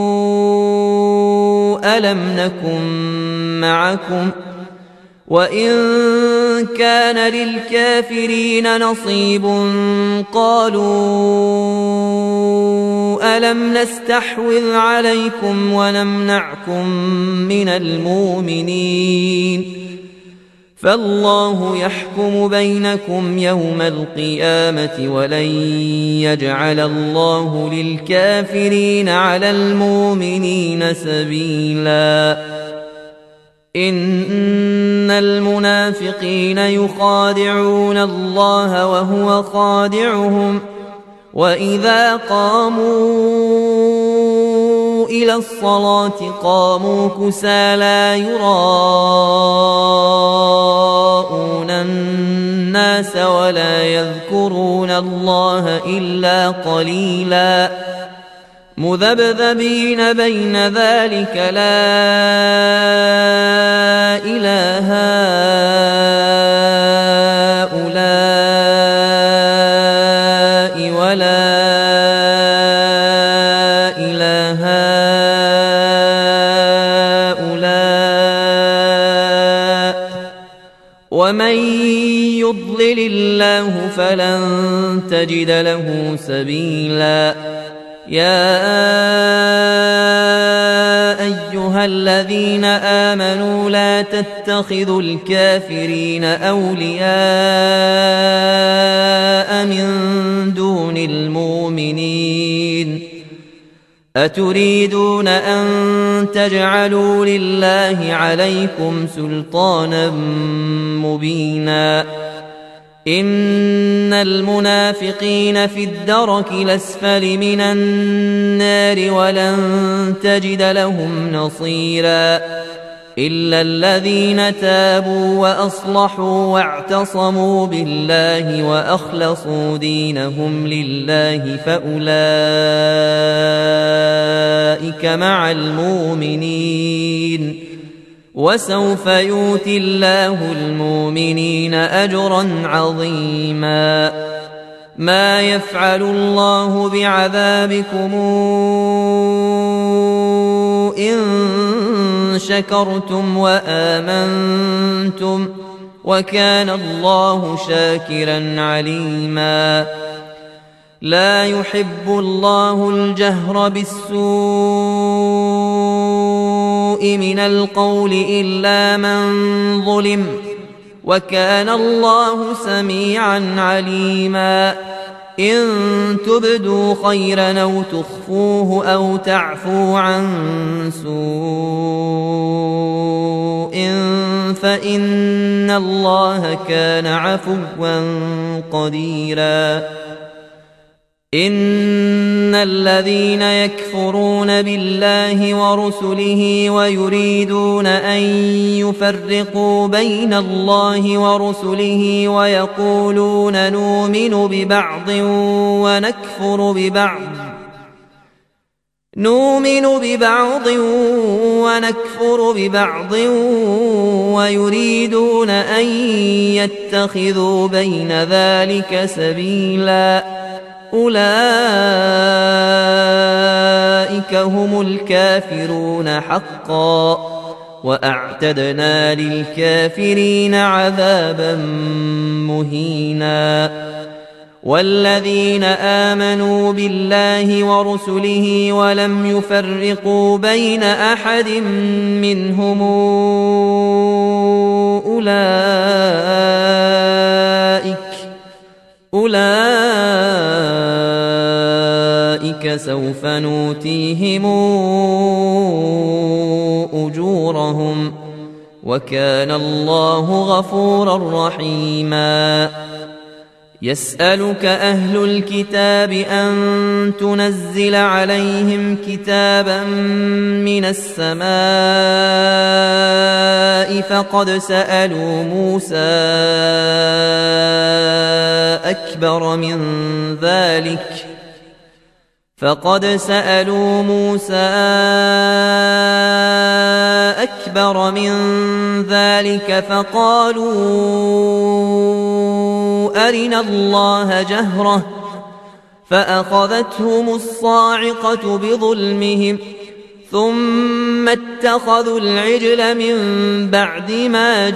ألم نكن معكم وإن كان للكافرين نصيب قالوا ألم نستحوذ عليكم ونمنعكم من المؤمنين فالله يحكم بينكم يوم القيامة ولن يجعل الله للكافرين على المؤمنين سبيلا إن المنافقين يخادعون الله وهو خادعهم وإذا قاموا إلى الصلاة قاموا كسالى يراءون الناس ولا يذكرون الله إلا قليلا مذبذبين بين ذلك لا إله هؤلاء ولا إله هؤلاء ومن يضلل الله فلن تجد له سبيلا يا أيها الذين آمنوا لا تتخذوا الكافرين أولياء من دون المؤمنين أتريدون أن تجعلوا لله عليكم سلطانا مبينا إن المنافقين في الدرك الأسفل من النار ولن تجد لهم نصيرا إلا الذين تابوا وأصلحوا واعتصموا بالله وأخلصوا دينهم لله فأولئك مع المؤمنين وسوف يؤتي الله المؤمنين أجرا عظيما ما يفعل الله بعذابكم إن شكرتم وآمنتم وكان الله شاكرا عليما لا يحب الله الجهر بالسوء من القول إلا من ظلم، وكان الله سميعا عليما. إن تبدوا خيرا أو تخفوه أو تعفو عن سوء فإن الله كان عفوا قديرا. إن الذين يكفرون بالله ورسله ويريدون أن يفرقوا بين الله ورسله ويقولون نؤمن ببعض ونكفر ببعض نؤمن ببعض ونكفر ببعض ويريدون أن يتخذوا بين ذلك سبيلا، أولئك هم الكافرون حقا، وأعتدنا للكافرين عذابا مهينا. والذين آمنوا بالله ورسله ولم يفرقوا بين أحد منهم أولئك أولئك سوف نؤتيهم أجورهم، وكان الله غفورا رحيما. يسألك أهل الكتاب أن تنزل عليهم كتابا من السماء فقد سألوا موسى أكبر من ذلك فقد سألوا موسى أكبر من ذلك فقالوا أرنا الله جهرة فأخذتهم الصاعقة بظلمهم ثم اتخذوا العجل من بعد ما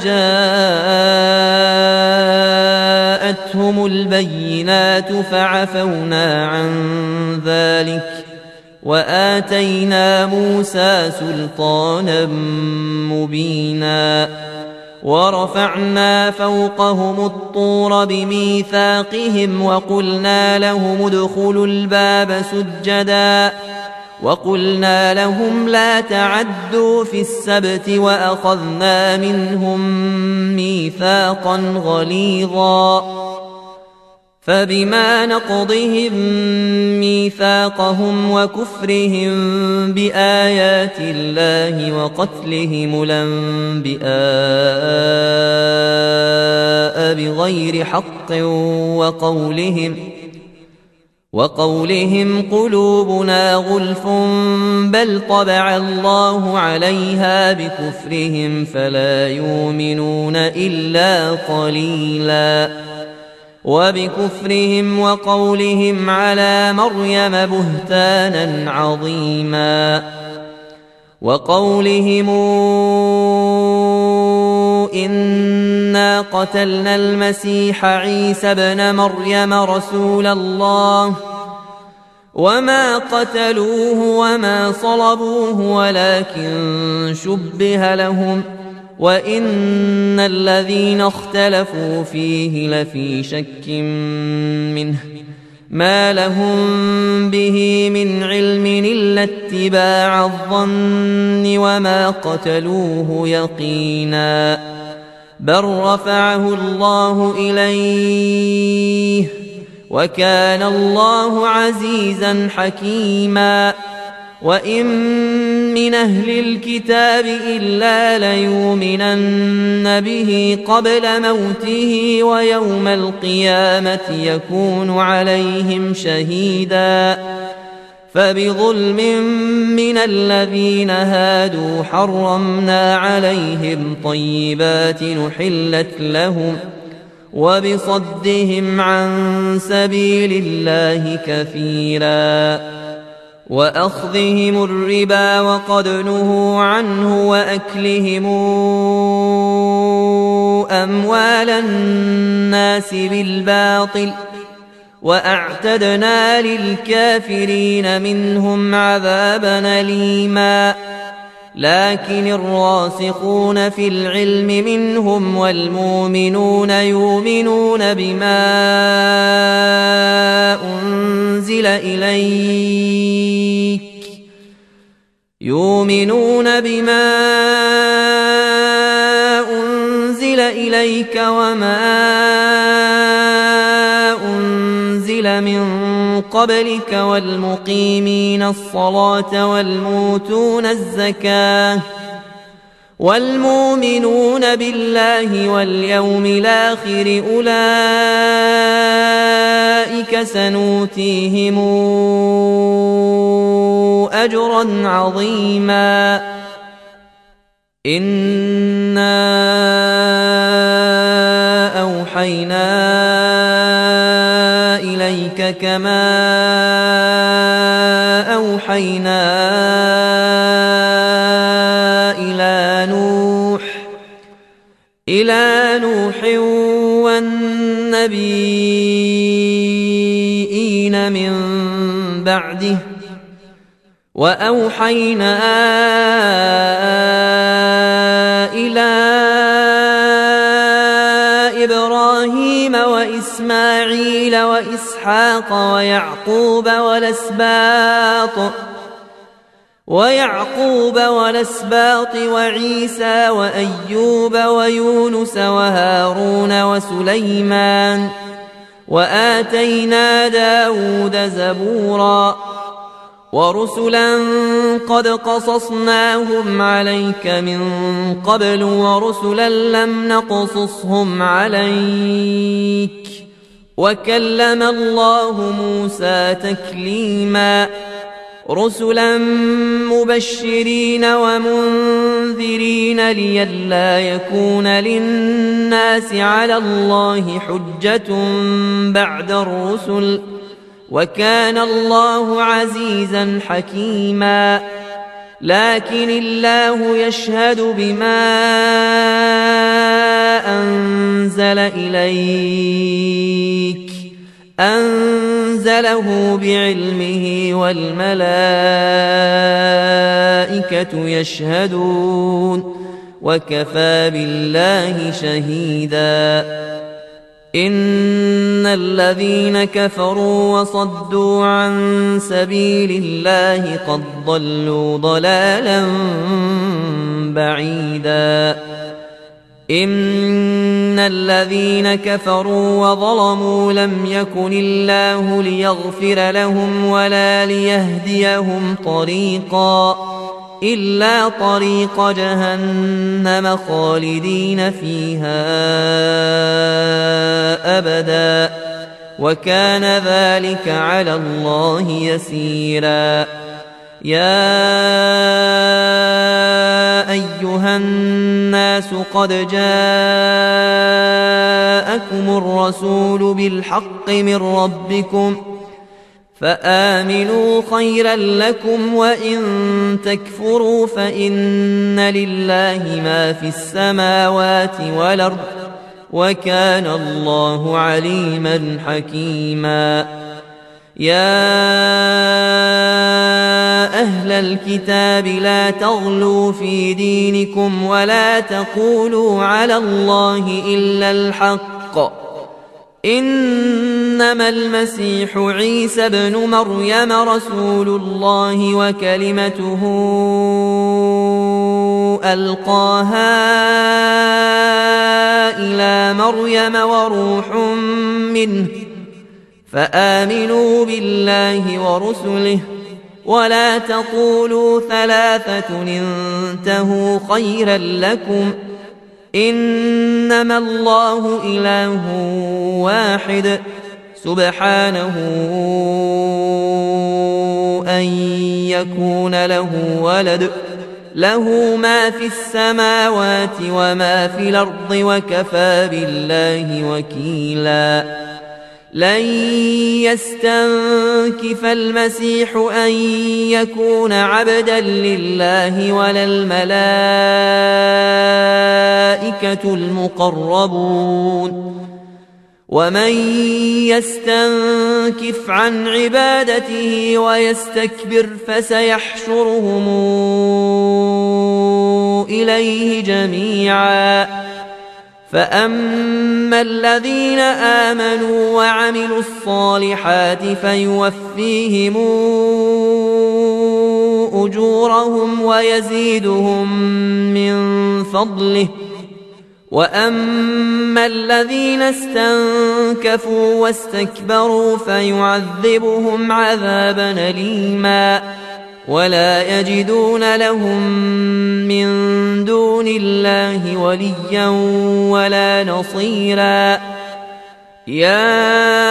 جاءتهم البينات فعفونا عن ذلك وآتينا موسى سلطانا مبينا. ورفعنا فوقهم الطور بميثاقهم وقلنا لهم ادخلوا الباب سجدا وقلنا لهم لا تعدوا في السبت وأخذنا منهم ميثاقا غليظا. فبما نقضهم ميثاقهم وكفرهم بآيات الله وقتلهم الأنبياء بغير حق وقولهم وقولهم قلوبنا غلف بل طبع الله عليها بكفرهم فلا يؤمنون إلا قليلا. وبكفرهم وقولهم على مريم بهتانا عظيما. وقولهم إنا قتلنا المسيح عيسى ابن مريم رسول الله وما قتلوه وما صلبوه ولكن شبه لهم وإن الذين اختلفوا فيه لفي شك منه ما لهم به من علم إلا اتباع الظن وما قتلوه يقينا بل رفعه الله إليه وكان الله عزيزا حكيما. وإن من أهل الكتاب إلا ليؤمنن به قبل موته ويوم القيامة يكون عليهم شهيدا. فبظلم من الذين هادوا حرمنا عليهم طيبات نحلت لهم وبصدهم عن سبيل الله كثيرا وأخذهم الربا وقد نهوا عنه وأكلهم أموال الناس بالباطل وأعتدنا للكافرين منهم عذابا أليما لكن الراسخون في العلم منهم والمؤمنون يؤمنون بما أنزل إليك يؤمنون بما أنزل إليك وما أنزل من قبلك والمقيمين الصلاة والموتون الزكاة والمؤمنون بالله واليوم الآخر أولئك سنؤتيهم أجرا عظيما إنا أوحينا إليك كما أوحينا إلى نوح إلى نوح والنبيين من بعده وأوحينا إلى إبراهيم وإسماعيل وإسحاق ويعقوب والأسباط ويعقوب والأسباط وعيسى وأيوب ويونس وهارون وسليمان وآتينا داود زبورا ورسلا قد قصصناهم عليك من قبل ورسلا لم نقصصهم عليك وكلم الله موسى تكليما رسلا مبشرين ومنذرين لئلا يكون للناس على الله حجة بعد الرسل وكان الله عزيزا حكيما لكن الله يشهد بما أنزل إليك أنزله بعلمه والملائكة يشهدون وكفى بالله شهيدا إن الذين كفروا وصدوا عن سبيل الله قد ضلوا ضلالا بعيدا إن الذين كفروا وظلموا لم يكن الله ليغفر لهم ولا ليهديهم طريقا إلا طريق جهنم خالدين فيها أبدا وكان ذلك على الله يسيرا يا أيها الناس قد جاءكم الرسول بالحق من ربكم فآمنوا خيرا لكم وإن تكفروا فإن لله ما في السماوات والأرض وكان الله عليما حكيما يا أهل الكتاب لا تغلوا في دينكم ولا تقولوا على الله إلا الحق إنما المسيح عيسى ابن مريم رسول الله وكلمته ألقاها إلى مريم وروح منه فآمنوا بالله ورسله ولا تقولوا ثلاثة انتهوا خيرا لكم إنما الله إله واحد سبحانه أن يكون له ولد له ما في السماوات وما في الأرض وكفى بالله وكيلا لن يستنكف المسيح أن يكون عبدا لله ولا الملائكة المقربون ومن يستنكف عن عبادته ويستكبر فسيحشرهم إليه جميعا فأما الذين آمنوا وعملوا الصالحات فيوفيهم أجورهم ويزيدهم من فضله وأما الذين استنكفوا واستكبروا فيعذبهم عذابا أليما ولا يجدون لهم من دون الله وليا ولا نصيرا يا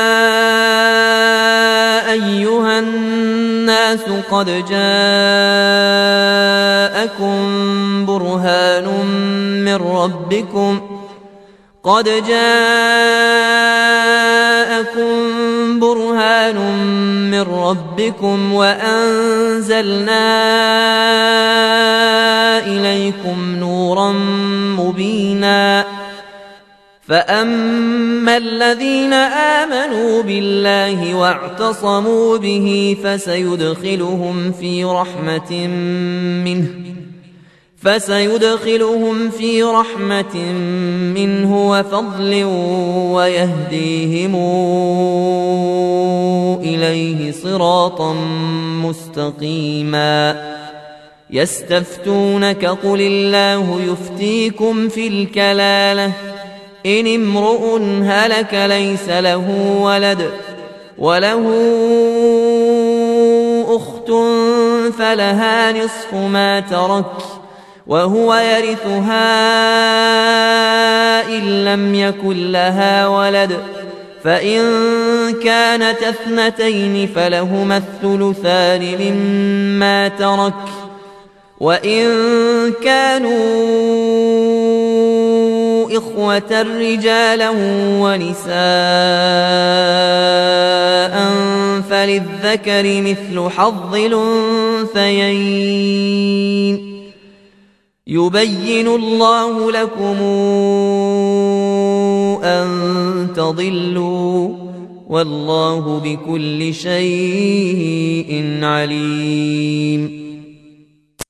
أيها الناس قد جاءكم برهان من ربكم قد جاءكم برهان من ربكم وأنزلنا إليكم نورا مبينا فأما الذين آمنوا بالله واعتصموا به فسيدخلهم في رحمة منه فسيدخلهم في رحمة منه وفضل ويهديهم إليه صراطا مستقيما يستفتونك قل الله يفتيكم في الكلالة إن امرؤ هلك ليس له ولد وله أخت فلها نصف ما ترك وهو يرثها إن لم يكن لها ولد فإن كانت اثنتين فلهما الثلثان مما ترك وإن كانوا إخوة رجالا ونساء فللذكر مثل حظ الأنثيين يبين الله لكم أن تضلوا والله بكل شيء عليم